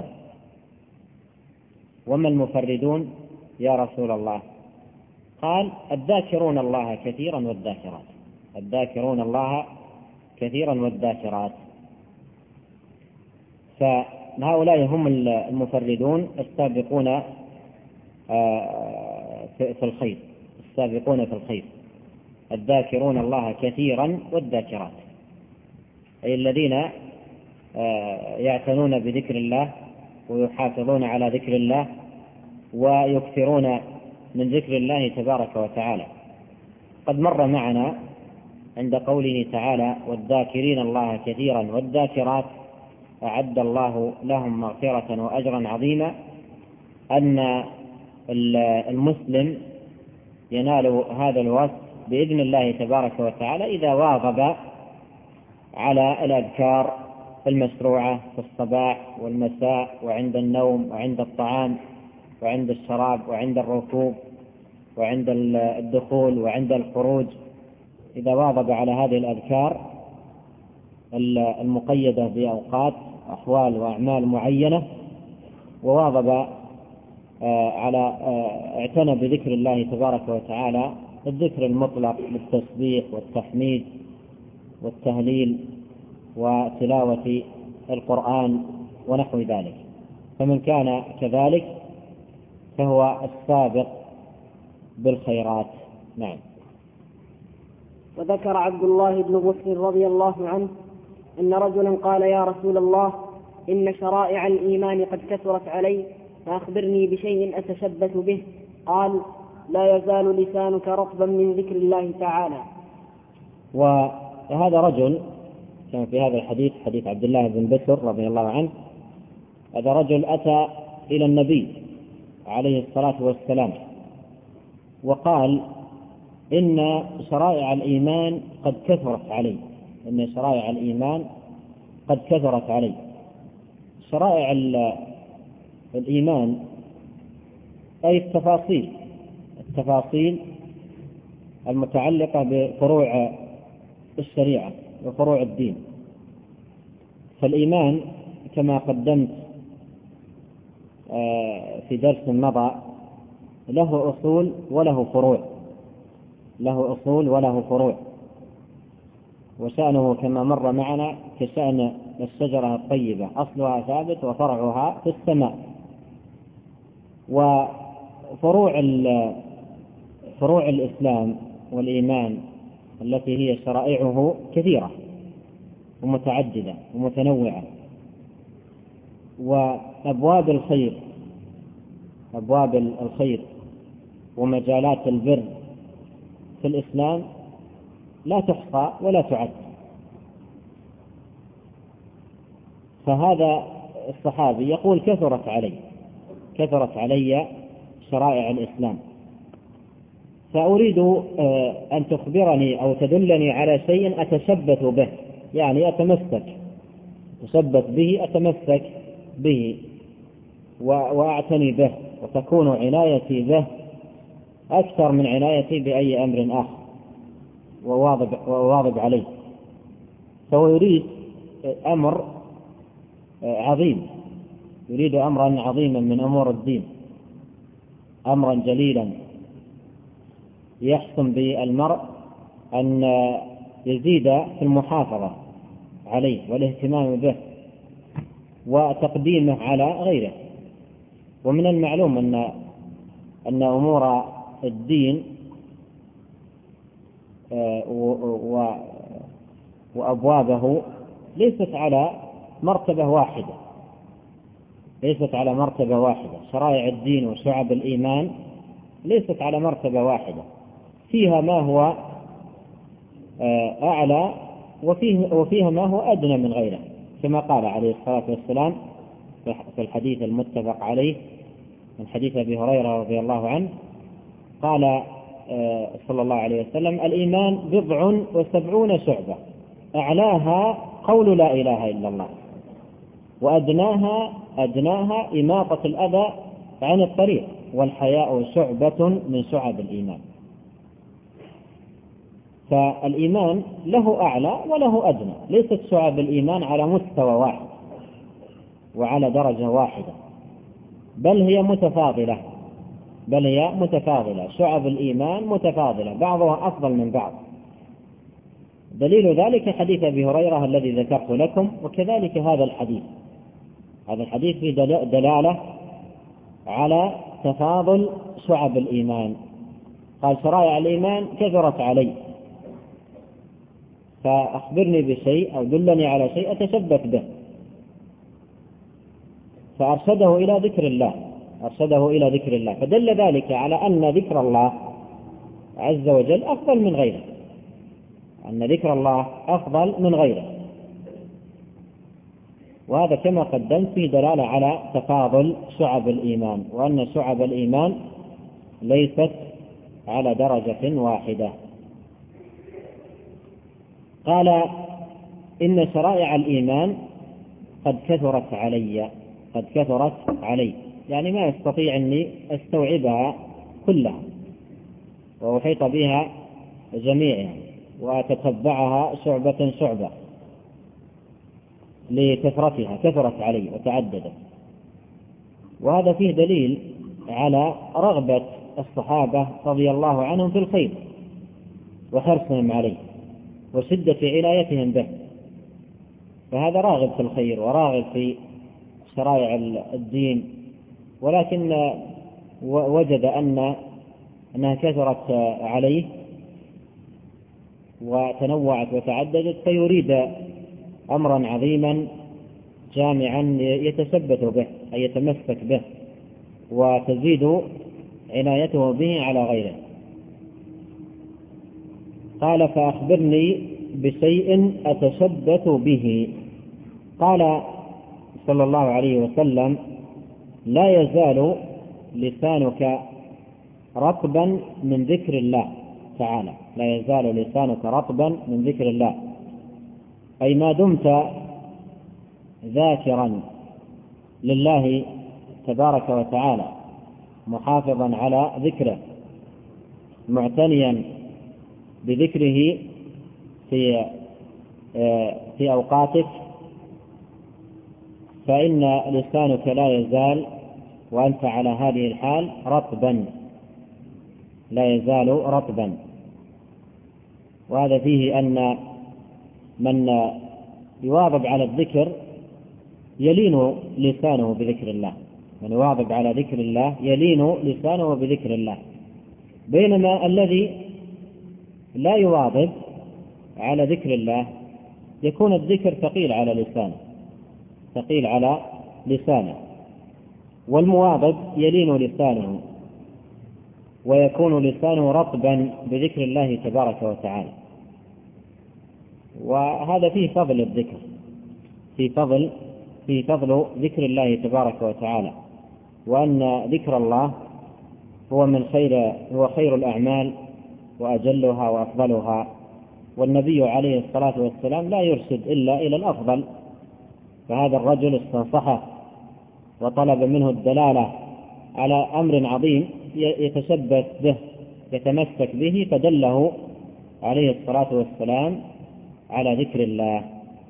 [SPEAKER 2] وما المفردون يا رسول الله؟ قال: الذاكرون الله كثيرا والذاكرات. الذاكرون الله كثيرا والذاكرات. فهؤلاء هم المفردون السابقون في الخير، السابقون في الخير، الذاكرون الله كثيرا والذاكرات، أي الذين يعتنون بذكر الله ويحافظون على ذكر الله ويكثرون من ذكر الله تبارك وتعالى. قد مر معنا عند قوله تعالى: والذاكرين الله كثيرا والذاكرات أعد الله لهم مغفرة وأجرا عظيما، أن المسلم ينال هذا الوصف بإذن الله تبارك وتعالى إذا واظب على الأذكار المشروعة في الصباح والمساء وعند النوم وعند الطعام وعند الشراب وعند الركوب وعند الدخول وعند الخروج. إذا واظب على هذه الأذكار المقيدة بأوقات أحوال وأعمال معينة، وواظب على اعتنى بذكر الله تبارك وتعالى، الذكر المطلق بالتسبيح والتحميد والتهليل وتلاوة القرآن ونحو ذلك، فمن كان كذلك فهو السابق بالخيرات. نعم.
[SPEAKER 1] وذكر عبد الله بن بكر رضي الله عنه أن رجلا قال: يا رسول الله، إن شرائع الإيمان قد كثرت علي، فأخبرني بشيء أتشبث به. قال: لا يزال لسانك رطبا من ذكر الله تعالى.
[SPEAKER 2] وهذا رجل كان في هذا الحديث، حديث عبد الله بن بكر رضي الله عنه، هذا رجل أتى إلى النبي عليه الصلاة والسلام وقال: إن شرائع الإيمان قد كثرت علي، إن شرائع الإيمان قد كثرت علي. شرائع الإيمان أي التفاصيل المتعلقة بفروع الشريعة وفروع الدين. فالإيمان كما قدمت في درس مضى له أصول وله فروع، له أصول وله فروع، وشأنه كما مر معنا كشأن الشجرة الطيبة، أصلها ثابت وفرعها في السماء. وفروع الإسلام والإيمان التي هي شرائعه كثيرة ومتعددة ومتنوعة. وأبواب الخير ومجالات البر في الإسلام لا تحصى ولا تعد. فهذا الصحابي يقول: كثرت علي شرائع الإسلام، فأريد أن تخبرني أو تدلني على شيء أتشبث به، يعني أتمسك به وأعتني به، وتكون عنايتي به أكثر من عنايتي بأي أمر آخر، وواظب عليه. فهو يريد أمر عظيم، يريد أمرا عظيما من أمور الدين، أمرا جليلا يحسن بالمرء أن يزيد في المحافظة عليه والاهتمام به وتقديمه على غيره. ومن المعلوم أن أمور الدين وأبوابه ليست على مرتبة واحدة. شرائع الدين وشعب الإيمان ليست على مرتبة واحدة، فيها ما هو أعلى وفيها ما هو أدنى من غيره، كما قال عليه الصلاة والسلام في الحديث المتفق عليه من حديث أبي هريرة رضي الله عنه قال صلى الله عليه وسلم: الإيمان 70 شعبة، أعلاها قول لا إله إلا الله، وأدناها إماطة الأذى عن الطريق، والحياء شعبة من شعب الإيمان. فالإيمان له أعلى وله أدنى، ليست شعب الإيمان على مستوى واحد وعلى درجة واحدة، بل هي متفاضلة، شعب الإيمان متفاضلة، بعضها أفضل من بعض. دليل ذلك حديث أبي هريرة الذي ذكرت لكم، وكذلك هذا الحديث فيه دلالة على تفاضل شعب الإيمان. قال: شرائع الإيمان كثرت علي، فأخبرني بشيء أو دلني على شيء أتشبث به، فأرشده إلى ذكر الله، فدل ذلك على أن ذكر الله عز وجل أفضل من غيره، وهذا كما قدمت فيه دلالة على تفاضل شعب الإيمان، وأن شعب الإيمان ليست على درجة واحدة. قال: إن شرائع الإيمان قد كثرت علي، يعني ما يستطيع أني أستوعبها كلها وأحيط بها جميعها وأتتبعها شعبة لكثرتها، كثرت علي وتعددت. وهذا فيه دليل على رغبة الصحابة رضي الله عنهم في الخير وحرصهم عليه وشدة عنايتهم به، فهذا راغب في الخير وراغب في شرائع الدين، ولكن وجد أنها كثرت عليه وتنوعت وتعددت، فيريد أمرا عظيما جامعا يتثبت به أي يتمسك به وتزيد عنايته به على غيره. قال: فأخبرني بشيء أتثبت به. قال صلى الله عليه وسلم: لا يزال لسانك رطبا من ذكر الله تعالى، لا يزال لسانك رطبا من ذكر الله، أي ما دمت ذاكرا لله تبارك وتعالى، محافظا على ذكره، معتنيا بذكره في أوقاتك، فإن لسانك لا يزال وأنت على هذه الحال رطبا، لا يزال رطبا. وهذا فيه أن من يواظب على الذكر يلين لسانه بذكر الله، من يواظب على ذكر الله يلين لسانه بذكر الله، بينما الذي لا يواظب على ذكر الله يكون الذكر ثقيل على لسانه، والمواظب يلين لسانه ويكون لسانه رطبا بذكر الله تبارك وتعالى. وهذا فيه فضل الذكر، في فضل ذكر الله تبارك وتعالى، وأن ذكر الله هو خير الأعمال وأجلها وأفضلها، والنبي عليه الصلاة والسلام لا يرشد إلا إلى الأفضل، فهذا الرجل استنصحه وطلب منه الدلالة على أمر عظيم يتشبث به يتمسك به، فدله عليه الصلاة والسلام على ذكر الله.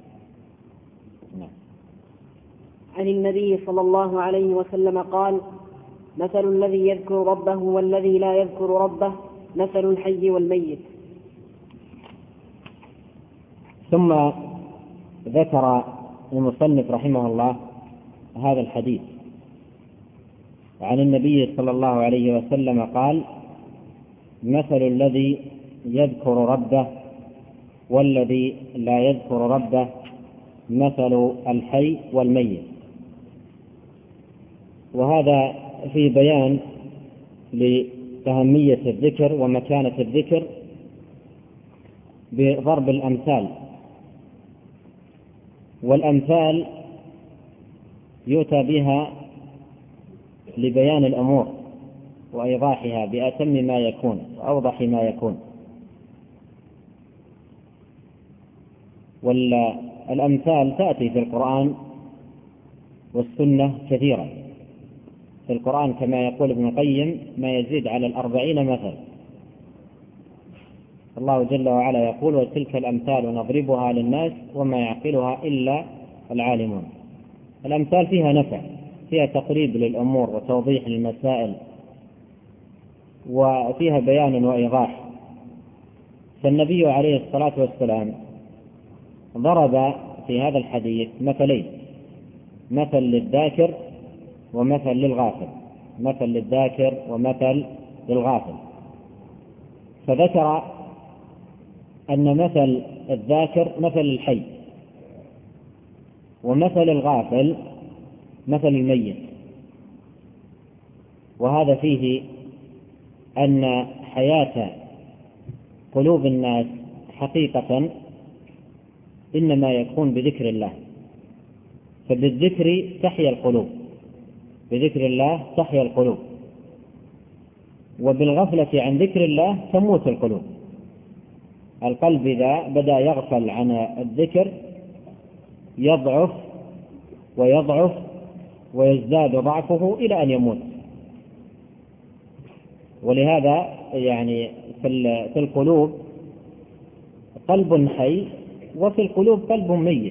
[SPEAKER 1] عن النبي صلى الله عليه وسلم قال: مثل الذي يذكر ربه والذي لا يذكر ربه مثل الحي والميت.
[SPEAKER 2] ثم ذكر المصنف رحمه الله هذا الحديث عن النبي صلى الله عليه وسلم قال: مثل الذي يذكر ربه والذي لا يذكر ربه مثل الحي والميت. وهذا في بيان أهمية الذكر ومكانة الذكر بضرب الأمثال. والأمثال يؤتى بها لبيان الأمور وإيضاحها بأتم ما يكون وأوضح ما يكون. والأمثال تأتي في القرآن والسنة كثيرا. في القرآن كما يقول ابن القيم ما يزيد على 40 مثل. الله جل وعلا يقول: وتلك الأمثال نضربها للناس وما يعقلها إلا العالمون. الأمثال فيها نفع، فيها تقريب للأمور وتوضيح للمسائل، وفيها بيان وإيضاح. فالنبي عليه الصلاة والسلام ضرب في هذا الحديث مثلين: مثل للذاكر ومثل للغافل، مثل للذاكر ومثل للغافل. فذكر أن مثل الذاكر مثل الحي، ومثل الغافل مثل الميت. وهذا فيه أن حياة قلوب الناس حقيقة إنما يكون بذكر الله. فبالذكر تحيا القلوب، بذكر الله تحيا القلوب، وبالغفلة عن ذكر الله تموت القلوب. القلب إذا بدأ يغفل عن الذكر يضعف ويضعف ويزداد ضعفه إلى أن يموت. ولهذا يعني في القلوب قلب حي، وفي القلوب قلب ميت.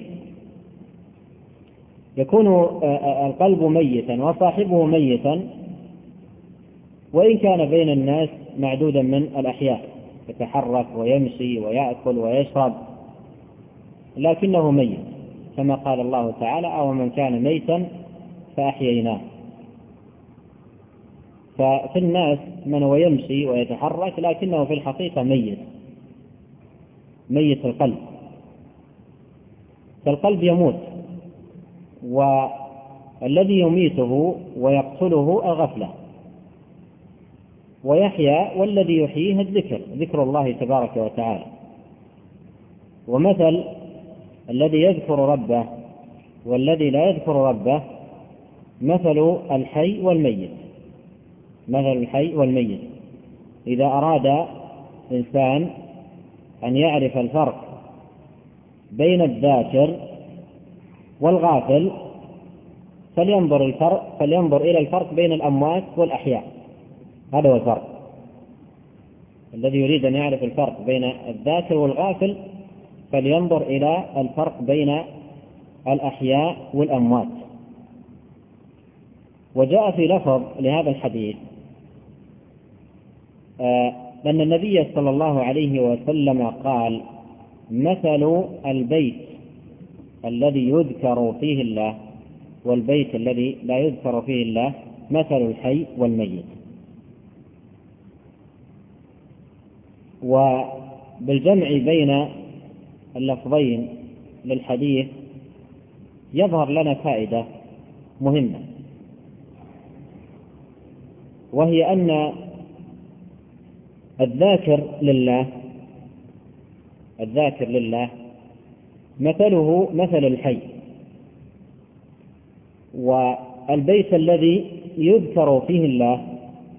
[SPEAKER 2] يكون القلب ميتا وصاحبه ميتا وإن كان بين الناس معدودا من الأحياء، يتحرك ويمشي ويأكل ويشرب، لكنه ميت، كما قال الله تعالى: أو من كان ميتا فأحييناه. ففي الناس من هو يمشي ويتحرك لكنه في الحقيقة ميت، ميت القلب. فالقلب يموت، والذي يميته ويقتله الغفلة، ويحيا والذي يحييه الذكر، ذكر الله تبارك وتعالى. ومثل الذي يذكر ربه والذي لا يذكر ربه مثل الحي والميت، مثل الحي والميت. إذا أراد إنسان أن يعرف الفرق بين الذاكر والغافل فلينظر إلى الفرق بين الأموات والأحياء. هذا هو الفرق. الذي يريد أن يعرف الفرق بين الذاكر والغافل فلينظر إلى الفرق بين الأحياء والأموات. وجاء في لفظ لهذا الحديث أن النبي صلى الله عليه وسلم قال: مثل البيت الذي يذكر فيه الله والبيت الذي لا يذكر فيه الله مثل الحي والميت. وبالجمع بين اللفظين للحديث يظهر لنا فائدة مهمة، وهي أن الذاكر لله مثله مثل الحي، والبيت الذي يذكر فيه الله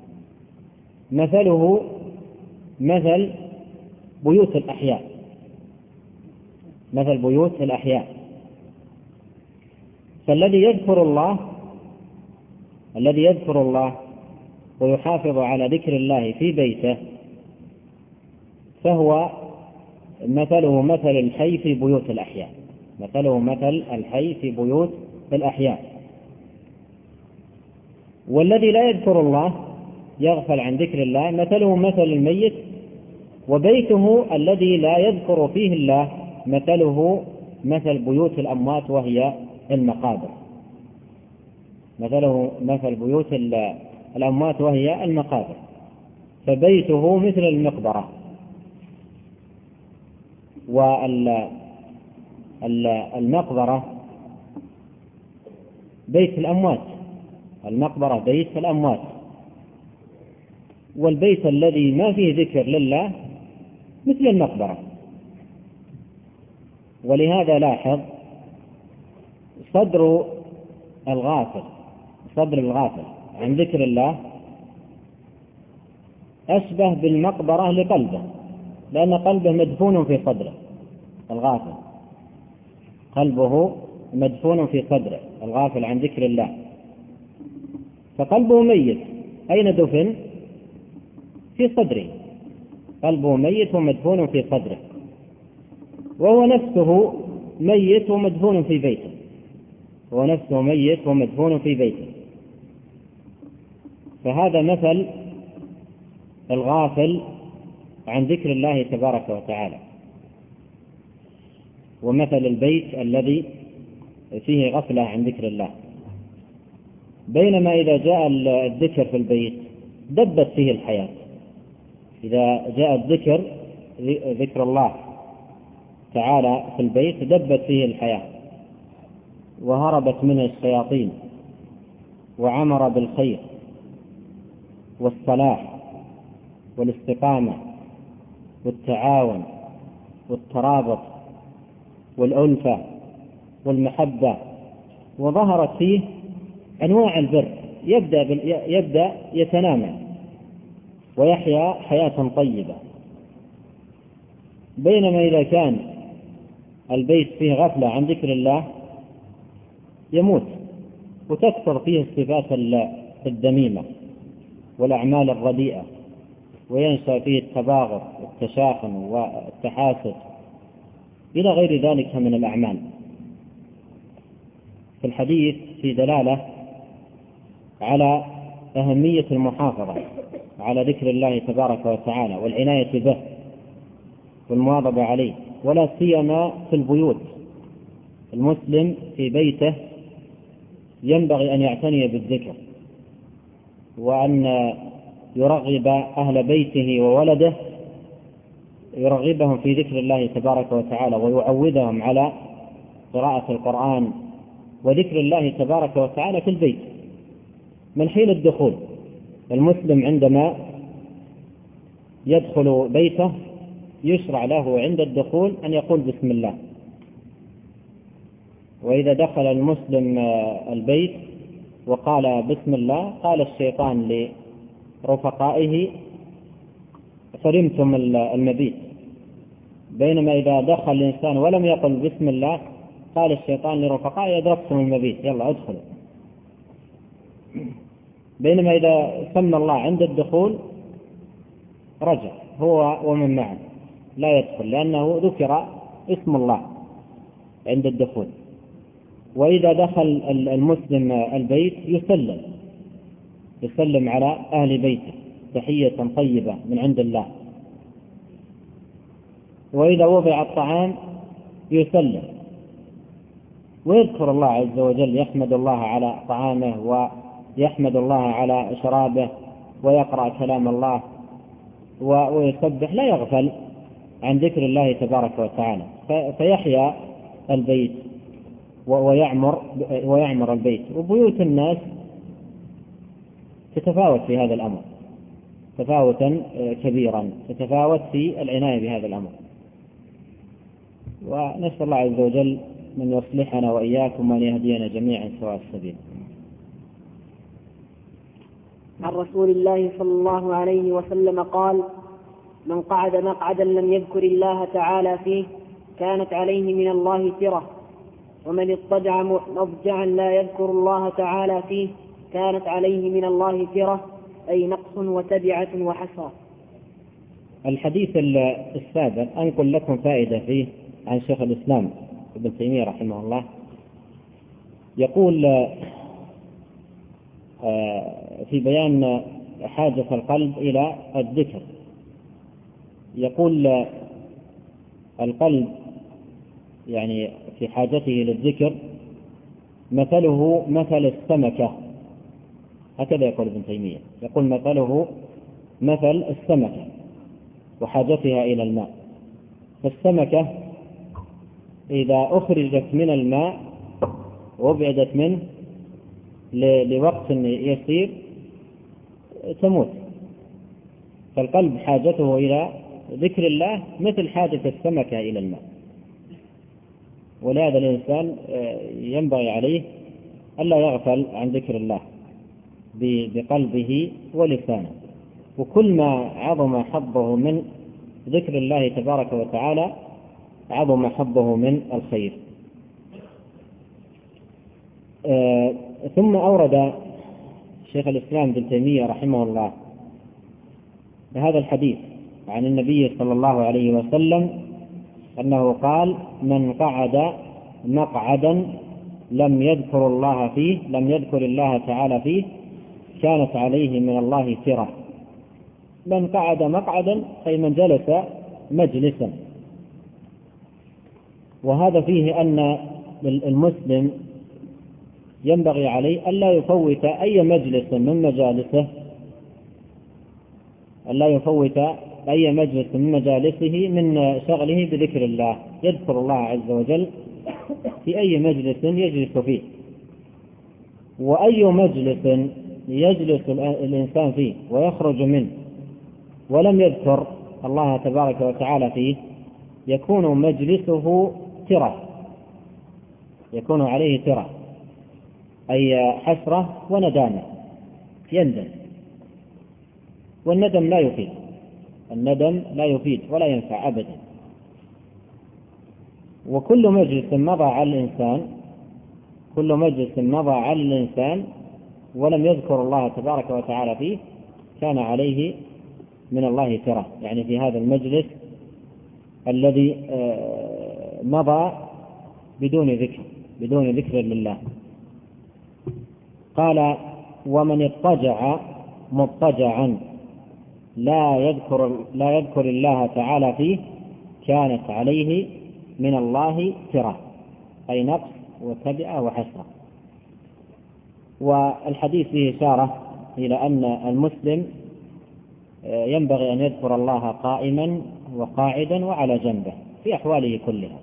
[SPEAKER 2] مثله مثل بيوت الأحياء، مثل بيوت الأحياء. فالذي يذكر الله ويحافظ على ذكر الله في بيته فهو مثله مثل الحي في بيوت الأحياء، مثله مثل الحي في بيوت الأحياء. والذي لا يذكر الله يغفل عن ذكر الله مثله مثل الميت، وبيته الذي لا يذكر فيه الله مثله مثل بيوت الأموات وهي المقابر، مثله مثل بيوت الأموات وهي المقابر. فبيته مثل المقبرة، والمقبرة بيت الأموات، المقبرة بيت الأموات. والبيت الذي ما فيه ذكر لله مثل المقبرة. ولهذا لاحظ صدر الغافل عن ذكر الله أشبه بالمقبرة لقلبه، لأن قلبه مدفون في صدره. الغافل قلبه مدفون في صدره، الغافل عن ذكر الله، فقلبه ميت. أين دفن؟ في صدره. قلبه ميت ومدفون في صدره، وهو نفسه ميت ومدفون في بيته. فهذا مثل الغافل عن ذكر الله تبارك وتعالى، ومثل البيت الذي فيه غفلة عن ذكر الله. بينما إذا جاء الذكر في البيت دبت فيه الحياة. إذا جاء ذكر الله تعالى في البيت دبت فيه الحياة، وهربت منه الشياطين، وعمر بالخير والصلاح والاستقامة والتعاون والترابط والألفة والمحبة، وظهرت فيه أنواع البر. يبدأ يتنامى ويحيا حياة طيبة. بينما إذا كان البيت فيه غفلة عن ذكر الله يموت، وتكثر فيه الصفات الذميمة والأعمال الرديئة، وينشأ فيه التباغض والتشاحن والتحاسد إلى غير ذلك من الأعمال. في الحديث في دلالة على أهمية المحافظة على ذكر الله تبارك وتعالى والعناية به والمواظبة عليه، ولا سيما في البيوت. المسلم في بيته ينبغي أن يعتني بالذكر، وأن يرغب أهل بيته وولده، يرغبهم في ذكر الله تبارك وتعالى، ويعودهم على قراءة القرآن وذكر الله تبارك وتعالى في البيت من حين الدخول. المسلم عندما يدخل بيته يشرع له عند الدخول أن يقول بسم الله. وإذا دخل المسلم البيت وقال بسم الله قال الشيطان لرفقائه حرمتم المبيت. بينما إذا دخل الإنسان ولم يقل بسم الله قال الشيطان لرفقائه أدركتم المبيت، يلا ادخلوا. بينما إذا سمى الله عند الدخول رجع هو ومن معه لا يدخل، لأنه ذكر اسم الله عند الدخول. وإذا دخل المسلم البيت يسلم على أهل بيته تحية طيبة من عند الله. وإذا وضع الطعام يسلم ويذكر الله عز وجل، يحمد الله على طعامه ويحمد الله على شرابه، ويقرأ كلام الله ويسبح، لا يغفل عن ذكر الله تبارك وتعالى، فيحيا البيت ويعمر البيت. وبيوت الناس تتفاوت في هذا الأمر تفاوتا كبيرا، تتفاوت في العناية بهذا الأمر. ونسأل الله عز وجل من يصلحنا وإياكم وأن يهدينا جميعا سواء السبيل.
[SPEAKER 1] عن رسول الله صلى الله عليه وسلم قال: من قعد مقعدا لم يذكر الله تعالى فيه كانت عليه من الله ترة، ومن اضطجع مضجعا لا يذكر الله تعالى فيه كانت عليه من الله ترة، أي نقص وتبعة وحسرة.
[SPEAKER 2] الحديث السابق أنقل لكم فائدة فيه عن شيخ الإسلام ابن تيمية رحمه الله. يقول في بيان حاجة القلب إلى الذكر، يقول القلب يعني في حاجته للذكر مثله مثل السمكة، هكذا يقول ابن تيمية، يقول مثله مثل السمكة وحاجتها إلى الماء. فالسمكة إذا أخرجت من الماء وابعدت منه لوقت يسير تموت، فالقلب حاجته إلى ذكر الله مثل حاجة السمكة إلى الماء. ولهذا الإنسان ينبغي عليه ألا يغفل عن ذكر الله بقلبه ولسانه، وكل ما عظم حظه من ذكر الله تبارك وتعالى عظم حظه من الخير. ثم أورد شيخ الإسلام ابن تيمية رحمه الله هذا الحديث عن النبي صلى الله عليه وسلم أنه قال: من قعد مقعدا لم يذكر الله تعالى فيه كانت عليه من الله ترة. من قعد مقعدا أي من جلس مجلسا. وهذا فيه أن المسلم ينبغي عليه ألا يفوت أي مجلس من مجالسه من شغله بذكر الله، يذكر الله عز وجل في أي مجلس يجلس فيه. وأي مجلس يجلس الإنسان فيه ويخرج منه ولم يذكر الله تبارك وتعالى فيه يكون مجلسه ترة، يكون عليه ترة أي حسرة وندامة، يندم. والندم لا يفيد ولا ينفع أبدا. وكل مجلس مضى على الإنسان ولم يذكر الله تبارك وتعالى فيه كان عليه من الله ترة، يعني في هذا المجلس الذي مضى بدون ذكر لله. قال: ومن اضطجع مضطجعا لا يذكر الله تعالى فيه كانت عليه من الله ترة، أي نقص وتبعة وحسرة. والحديث فيه إشارة إلى أن المسلم ينبغي أن يذكر الله قائما وقاعدا وعلى جنبه في أحواله كلها.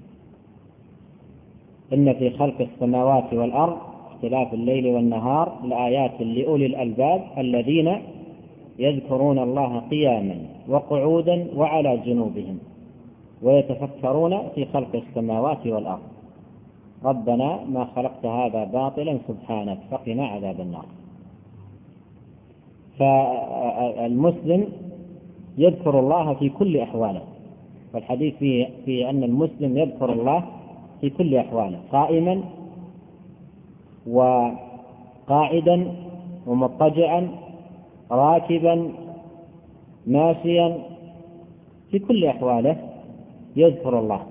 [SPEAKER 2] إن في خلق السماوات والأرض اختلاف الليل والنهار لآيات لأولي الألباب الذين يذكرون الله قياما وقعودا وعلى جنوبهم ويتفكرون في خلق السماوات والأرض ربنا ما خلقت هذا باطلا سبحانك فقنا عذاب النار. فالمسلم يذكر الله في كل أحواله، والحديث في أن المسلم يذكر الله في كل أحواله، قائما وقاعدا ومضطجعا راكبا ماشيا، في كل أحواله يذكر الله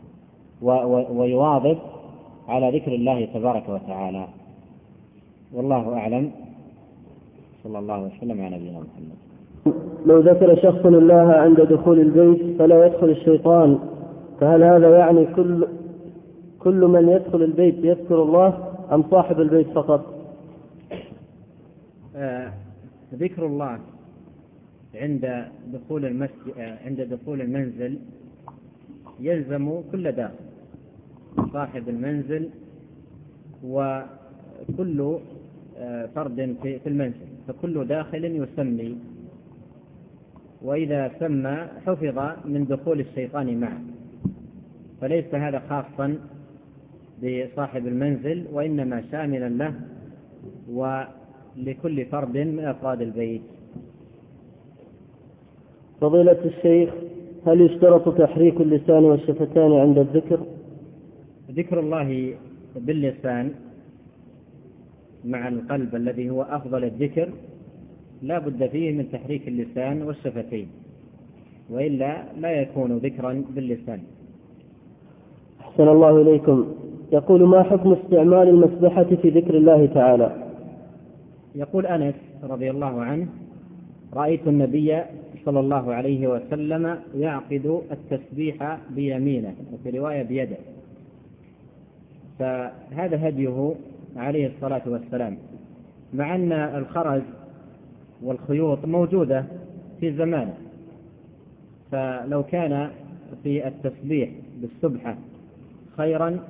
[SPEAKER 2] ويواظب على ذكر الله تبارك وتعالى. والله أعلم، صلى الله وسلم على نبينا محمد.
[SPEAKER 3] لو ذكر شخص الله عند دخول البيت فلا يدخل الشيطان، فهل هذا يعني كل من يدخل البيت يذكر الله أم صاحب البيت فقط؟
[SPEAKER 2] ذكر الله عند دخول المنزل يلزم كل داخل، صاحب المنزل وكل فرد في المنزل، فكل داخل يسمي، وإذا سمى حفظ من دخول الشيطان معه، فليس هذا خاصا بصاحب المنزل وإنما شاملا له ولكل فرد من أفراد البيت.
[SPEAKER 3] فضيلة الشيخ، هل يشترط تحريك اللسان والشفتان عند الذكر؟
[SPEAKER 2] ذكر الله باللسان مع القلب الذي هو أفضل الذكر لا بد فيه من تحريك اللسان والشفتين، وإلا لا يكون ذكرا باللسان.
[SPEAKER 3] أحسن الله إليكم. يقول: ما حكم استعمال المسبحة في ذكر الله تعالى؟
[SPEAKER 2] يقول أنس رضي الله عنه: رأيت النبي صلى الله عليه وسلم يعقد التسبيح بيمينه، وفي رواية بيده، فهذا هديه عليه الصلاة والسلام، مع أن الخرز والخيوط موجودة في زمانه، فلو كان في التسبيح بالسبحة خيرا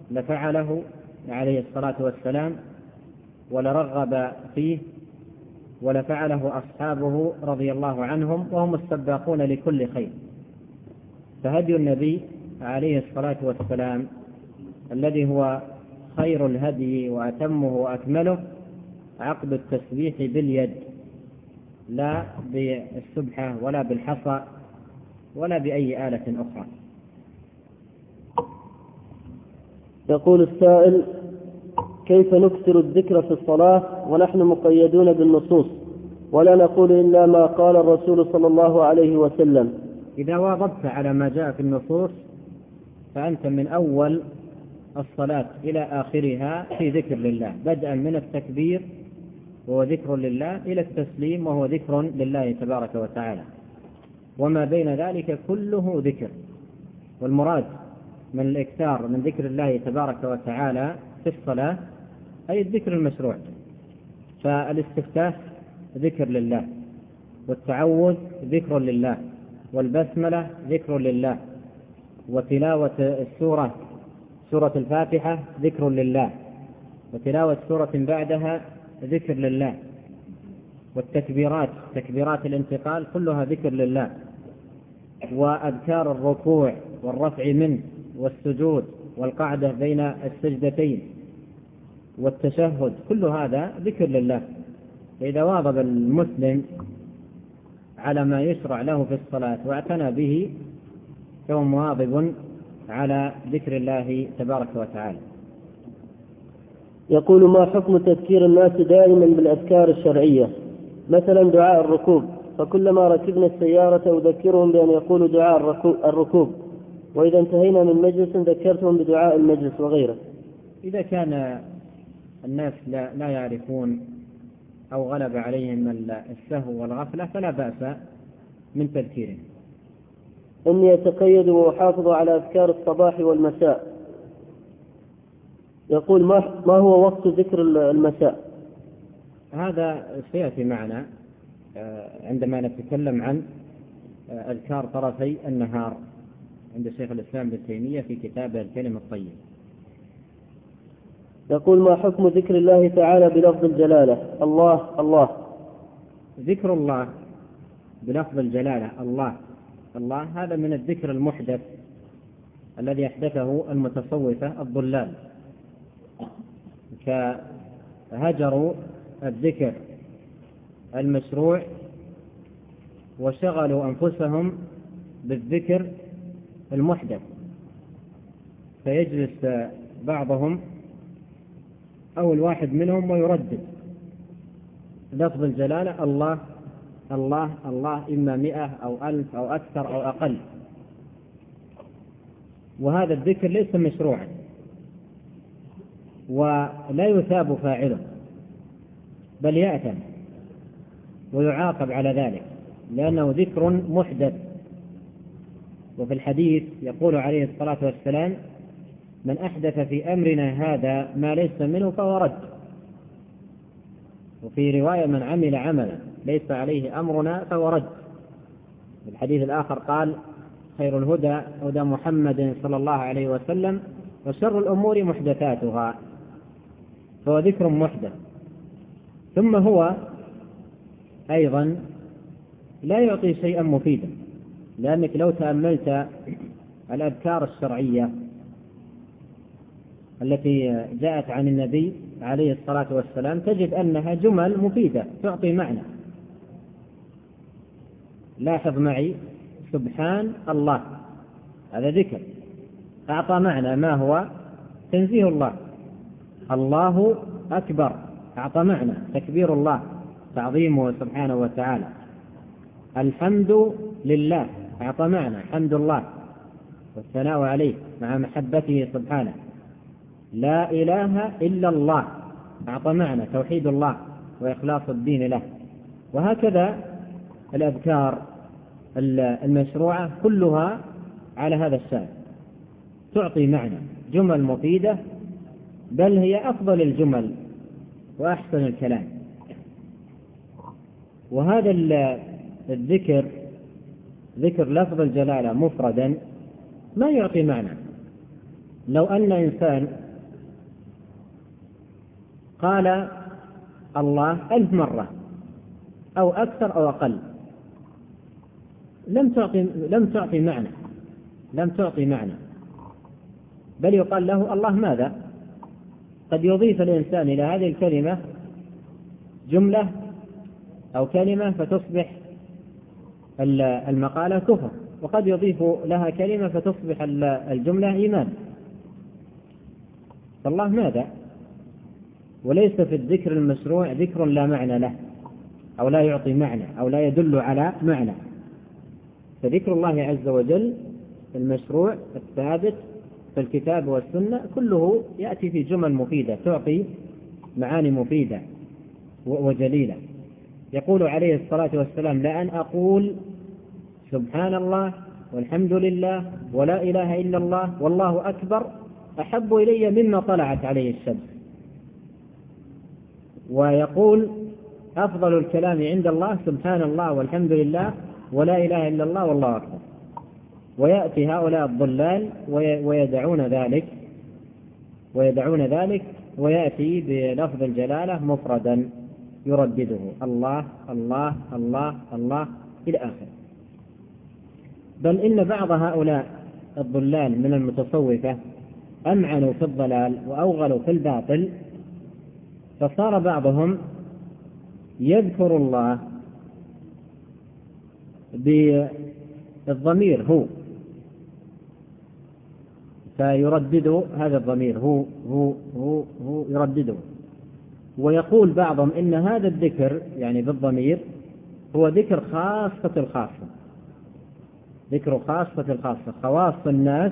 [SPEAKER 2] لفعله عليه الصلاة والسلام ولرغب فيه، ولفعله أصحابه رضي الله عنهم وهم السباقون لكل خير. فهدي النبي عليه الصلاة والسلام الذي هو خير الهدي وأتمه وأكمله عقد التسبيح باليد، لا بالسبحة ولا بالحصى ولا بأي آلة أخرى.
[SPEAKER 3] يقول السائل: كيف نكثر الذكر في الصلاة ونحن مقيدون بالنصوص ولا نقول إلا ما قال الرسول صلى الله عليه وسلم؟
[SPEAKER 2] إذا واظبت على ما جاء في النصوص فأنت من أول الصلاة إلى آخرها في ذكر لله، بدءا من التكبير وهو ذكر لله إلى التسليم وهو ذكر لله تبارك وتعالى، وما بين ذلك كله ذكر. والمراد من الإكثار من ذكر الله تبارك وتعالى في الصلاة أي الذكر المشروع. فالاستفتاح ذكر لله، والتعوذ ذكر لله، والبسملة ذكر لله، وتلاوة السورة سورة الفاتحة ذكر لله، وتلاوة سورة بعدها ذكر لله، والتكبيرات تكبيرات الانتقال كلها ذكر لله، وأذكار الركوع والرفع منه والسجود والقعدة بين السجدتين والتشهد كل هذا ذكر لله. فإذا واظب المسلم على ما يشرع له في الصلاة واعتنى به فهو مواظب على ذكر الله تبارك وتعالى.
[SPEAKER 3] يقول: ما حكم تذكير الناس دائما بالأذكار الشرعية، مثلا دعاء الركوب، فكلما ركبنا السيارة أذكرهم بأن يقولوا دعاء الركوب، وإذا انتهينا من مجلس ذكرتهم بدعاء المجلس وغيره؟
[SPEAKER 2] إذا كان الناس لا يعرفون أو غلب عليهم السهو والغفلة فلا بأس من تذكيرهم.
[SPEAKER 3] إني أتقيد وأحافظ على أذكار الصباح والمساء. يقول: ما هو وقت ذكر المساء؟
[SPEAKER 2] هذا سيأتي معنا عندما نتكلم عن أذكار طرفي النهار عند شيخ الإسلام ابن تيمية في كتابه الكلم الطيب.
[SPEAKER 3] يقول: ما حكم ذكر الله تعالى بلفظ الجلالة الله الله؟
[SPEAKER 2] ذكر الله بلفظ الجلالة الله الله هذا من الذكر المحدث الذي أحدثه المتصوفة الضلال، فهجروا الذكر المشروع وشغلوا أنفسهم بالذكر المحدث، فيجلس بعضهم أو الواحد منهم ويردد لفظ الجلالة الله الله الله إما 100 أو 1000 أو أكثر أو أقل، وهذا الذكر ليس مشروعا ولا يثاب فاعله بل يأثم ويعاقب على ذلك لأنه ذكر محدث. وفي الحديث يقول عليه الصلاة والسلام: من أحدث في أمرنا هذا ما ليس منه فهو رد. وفي رواية: من عمل عملا ليس عليه أمرنا فهو رد. في الحديث الآخر قال: خير الهدى هدى محمد صلى الله عليه وسلم وشر الأمور محدثاتها. فهو ذكر محدث. ثم هو أيضا لا يعطي شيئا مفيدا، لأنك لو تأملت الأذكار الشرعية التي جاءت عن النبي عليه الصلاة والسلام تجد أنها جمل مفيدة تعطي معنى. لاحظ معي: سبحان الله هذا ذكر أعطى معنى، ما هو؟ تنزيه الله. الله أكبر أعطى معنى، تكبير الله تعظيمه سبحانه وتعالى. الحمد لله أعطى معنى، حمد الله والثناء عليه مع محبته سبحانه. لا إله إلا الله أعطى معنى، توحيد الله وإخلاص الدين له. وهكذا الأذكار المشروعة كلها على هذا الشأن، تعطي معنى، جمل مفيدة، بل هي أفضل الجمل وأحسن الكلام. وهذا الذكر ذكر لفظ الجلالة مفردا ما يعطي معنى. لو أن إنسان قال الله 1000 مرة أو أكثر أو أقل، لم تعطي معنى، بل يقال له الله ماذا؟ قد يضيف الإنسان إلى هذه الكلمة جملة أو كلمة فتصبح المقالة كفر، وقد يضيف لها كلمة فتصبح الجملة إيمان. فالله ماذا؟ وليس في الذكر المشروع ذكر لا معنى له أو لا يعطي معنى أو لا يدل على معنى. فذكر الله عز وجل المشروع الثابت في الكتاب والسنة كله يأتي في جمل مفيدة تعطي معاني مفيدة وجليلة. يقول عليه الصلاة والسلام: لأن أقول سبحان الله والحمد لله ولا إله إلا الله والله أكبر أحب إلي مما طلعت عليه الشمس. ويقول: أفضل الكلام عند الله سبحان الله والحمد لله ولا إله إلا الله والله أكبر. ويأتي هؤلاء الضلال ويدعون ذلك ويأتي بلفظ الجلالة مفردا يردده: الله الله الله الله إلى آخره. بل إن بعض هؤلاء الضلال من المتصوفة أمعنوا في الضلال وأوغلوا في الباطل، فصار بعضهم يذكر الله بالضمير هو، فيردد هذا الضمير هو هو هو هو يردده. ويقول بعضهم إن هذا الذكر يعني بالضمير هو ذكر خاصة الخاصة، ذكر خاصة الخاصة، خواص الناس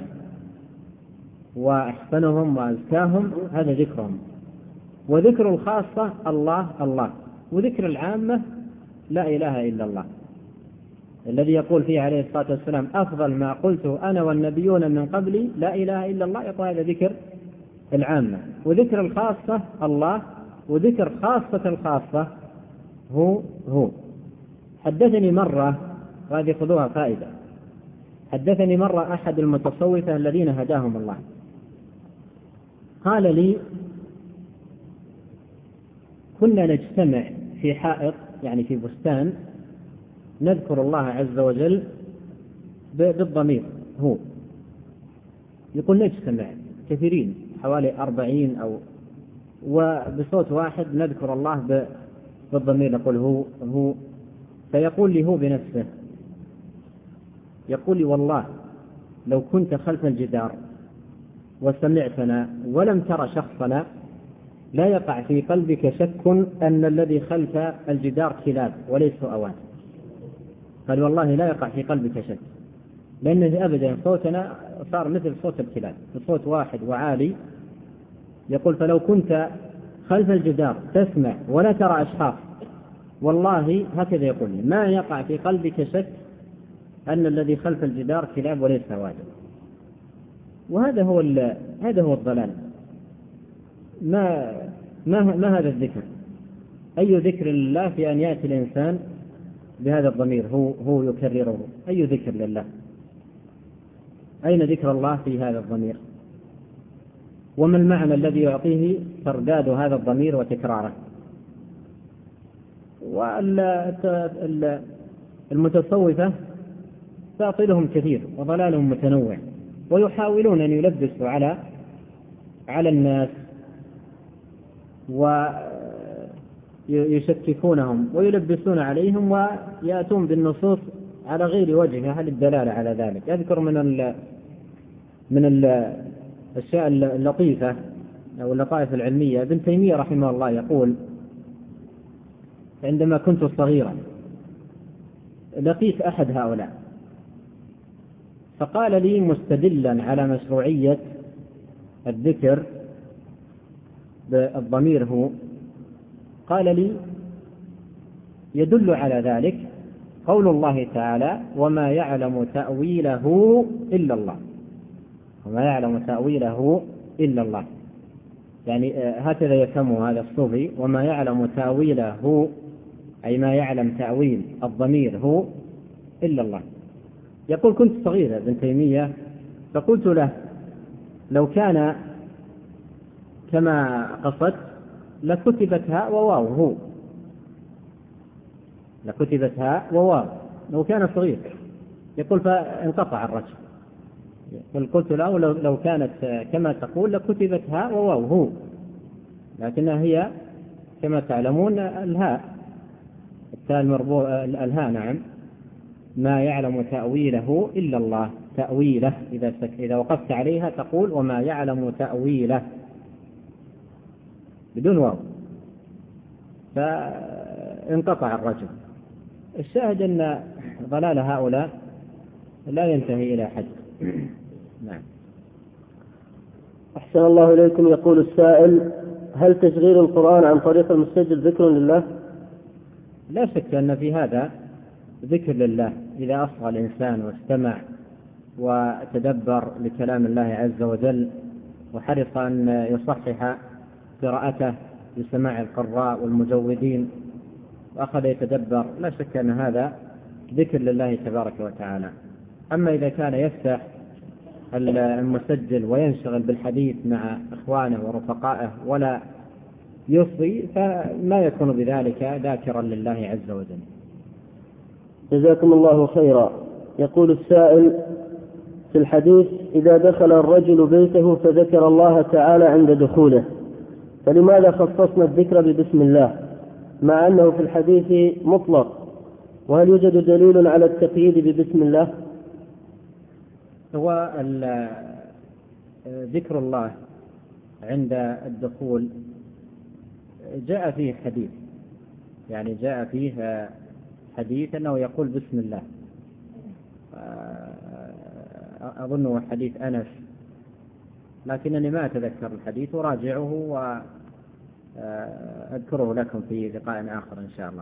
[SPEAKER 2] وأحسنهم وأزكاهم هذا ذكرهم. وذكر الخاصة الله الله، وذكر العامة لا إله إلا الله، الذي يقول فيه عليه الصلاة والسلام: أفضل ما قلته أنا والنبيون من قبلي لا إله إلا الله. يقول هذا ذكر العامة. وذكر الخاصة الله، وذكر خاصة الخاصة هو. حدثني مرة، وهذه خذوها فائدة، حدثني مرة أحد المتصوفة الذين هداهم الله، قال لي: كنا نجتمع في حائط يعني في بستان نذكر الله عز وجل بالضمير هو. يقول نجتمع كثيرين حوالي 40 أو، وبصوت واحد نذكر الله بالضمير نقول هو هو. فيقول لي هو بنفسه، يقول لي: والله لو كنت خلف الجدار وسمعتنا ولم ترى شخصنا لا يقع في قلبك شك أن الذي خلف الجدار كلاب وليسوا أوان. قال: والله لا يقع في قلبك شك، لأنه أبدا صوتنا صار مثل صوت الكلاب، صوت واحد وعالي. يقول: فلو كنت خلف الجدار تسمع ولا ترى أشخاص، والله هكذا يقول لي، ما يقع في قلبك شك أن الذي خلف الجدار كلاب وليس أوان. وهذا هو الضلال. ما هذا الذكر؟ أي ذكر لله في أن يأتي الإنسان بهذا الضمير هو يكرره؟ أي ذكر لله؟ أين ذكر الله في هذا الضمير؟ وما المعنى الذي يعطيه ترداد هذا الضمير وتكراره؟ والمتصوفة باطلهم كثير وضلالهم متنوع، ويحاولون أن يلبسوا على الناس ويشككونهم ويلبسون عليهم ويأتون بالنصوص على غير وجهها للدلالة على ذلك. أذكر من الأشياء اللطيفة أو اللطائف العلمية، ابن تيمية رحمه الله يقول: عندما كنت صغيرا لقيت أحد هؤلاء فقال لي مستدلا على مشروعية الذكر بالضمير هو، قال لي: يدل على ذلك قول الله تعالى: وما يعلم تأويله إلا الله. وما يعلم تأويله إلا الله، يعني هكذا يفهمه هذا الصوفي: وما يعلم تأويله أي ما يعلم تأويل الضمير هو إلا الله. يقول: كنت صغيرا ابن تيمية، فقلت له: لو كان كما قصدت لكتبت هاء وواو هو،
[SPEAKER 4] لكتبت هاء وواو لو كان صغير، يقول فانقطع الرجم. قلت له لو كانت كما تقول لكتبت هاء وواو هو، لكنها هي كما تعلمون الهاء التاء المربوطة الهاء. نعم، ما يعلم تأويله إلا الله. تأويله إذا وقفت عليها تقول وما يعلم تأويله بدون واو، فانقطع الرجل. الشاهد أن ضلال هؤلاء لا ينتهي إلى حد. نعم.
[SPEAKER 3] أحسن الله إليكم. يقول السائل: هل تشغيل القرآن عن طريق المسجل ذكر لله؟
[SPEAKER 4] لا شك أن في هذا ذكر لله إذا أصغى الإنسان واستمع وتدبر لكلام الله عز وجل وحرص أن يصحح قراءته بسماع القراء والمجودين وأخذ يتدبر، لا شك أن هذا ذكر لله تبارك وتعالى. أما إذا كان يفتح المسجل وينشغل بالحديث مع إخوانه ورفقائه ولا يصغي فما يكون بذلك ذاكرا لله عز وجل.
[SPEAKER 3] جزاكم الله خيرا. يقول السائل: في الحديث إذا دخل الرجل بيته فذكر الله تعالى عند دخوله، فلماذا خصصنا الذكر ببسم الله مع أنه في الحديث مطلق؟ وهل يوجد دليل على التقييد ببسم الله؟
[SPEAKER 4] هو ذكر الله عند الدخول جاء فيه حديث، يعني جاء فيه حديث أنه يقول بسم الله، أظنه حديث أنس، لكنني ما أتذكر الحديث وراجعه وأذكره لكم في لقاء آخر إن شاء الله.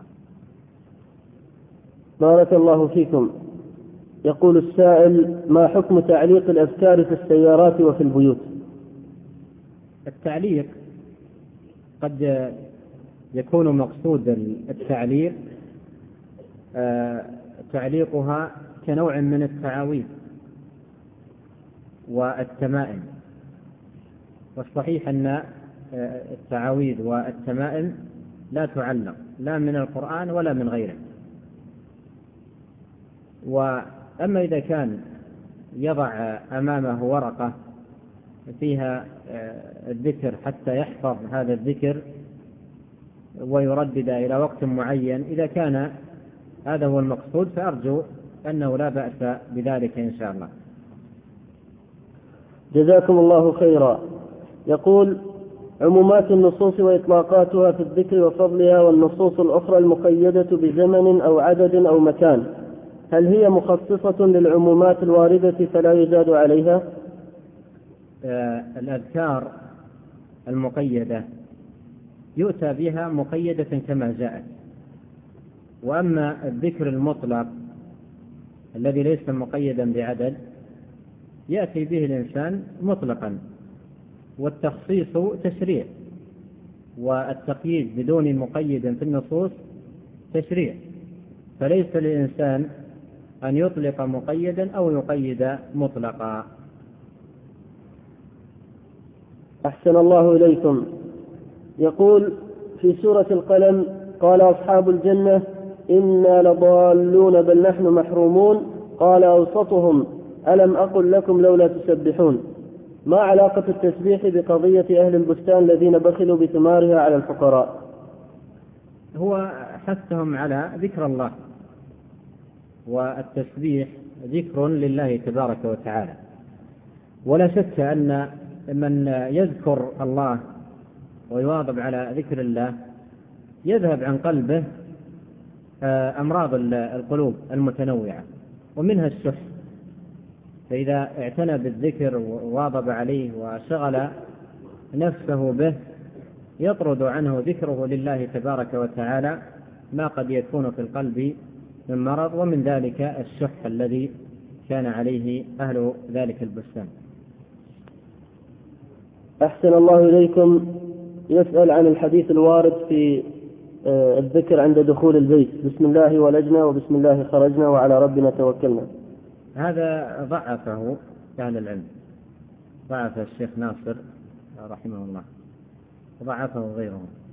[SPEAKER 3] بارك الله فيكم. يقول السائل: ما حكم تعليق الأذكار في السيارات وفي البيوت؟
[SPEAKER 4] التعليق قد يكون مقصود التعليق تعليقها كنوع من التعاويذ والتمائم، والصحيح أن التعاويذ والتمائم لا تعلق لا من القرآن ولا من غيره. وأما إذا كان يضع أمامه ورقة فيها الذكر حتى يحفظ هذا الذكر ويردد إلى وقت معين، إذا كان هذا هو المقصود فأرجو أنه لا بأس بذلك إن شاء الله.
[SPEAKER 3] جزاكم الله خيرا. يقول: عمومات النصوص وإطلاقاتها في الذكر وفضلها والنصوص الأخرى المقيدة بزمن أو عدد أو مكان، هل هي مخصصة للعمومات الواردة فلا يزاد عليها؟
[SPEAKER 4] الأذكار المقيدة يؤتى بها مقيدة كما جاءت، وأما الذكر المطلق الذي ليس مقيدا بعدد يأتي به الإنسان مطلقا، والتخصيص تشريع، والتقييد بدون مقيد في النصوص تشريع، فليس للإنسان أن يطلق مقيدا أو يقيد مطلقا.
[SPEAKER 3] أحسن الله إليكم. يقول: في سورة القلم قال أصحاب الجنة: إنا لضالون بل نحن محرومون، قال أوسطهم: ألم أقل لكم لولا تسبحون. ما علاقة التسبيح بقضية أهل البستان الذين بخلوا بثمارها على الفقراء؟
[SPEAKER 4] هو حثهم على ذكر الله، والتسبيح ذكر لله تبارك وتعالى، ولا شك أن من يذكر الله ويواظب على ذكر الله يذهب عن قلبه أمراض القلوب المتنوعة ومنها الشح، فإذا اعتنى بالذكر وواظب عليه وشغل نفسه به يطرد عنه ذكره لله تبارك وتعالى ما قد يكون في القلب من مرض، ومن ذلك الشح الذي كان عليه أهل ذلك البستان.
[SPEAKER 3] أحسن الله إليكم. يسأل عن الحديث الوارد في الذكر عند دخول البيت: بسم الله ولجنا وبسم الله خرجنا وعلى ربنا توكلنا.
[SPEAKER 4] هذا ضعفه أهل العلم، ضعف الشيخ ناصر رحمه الله وضعفه غيره.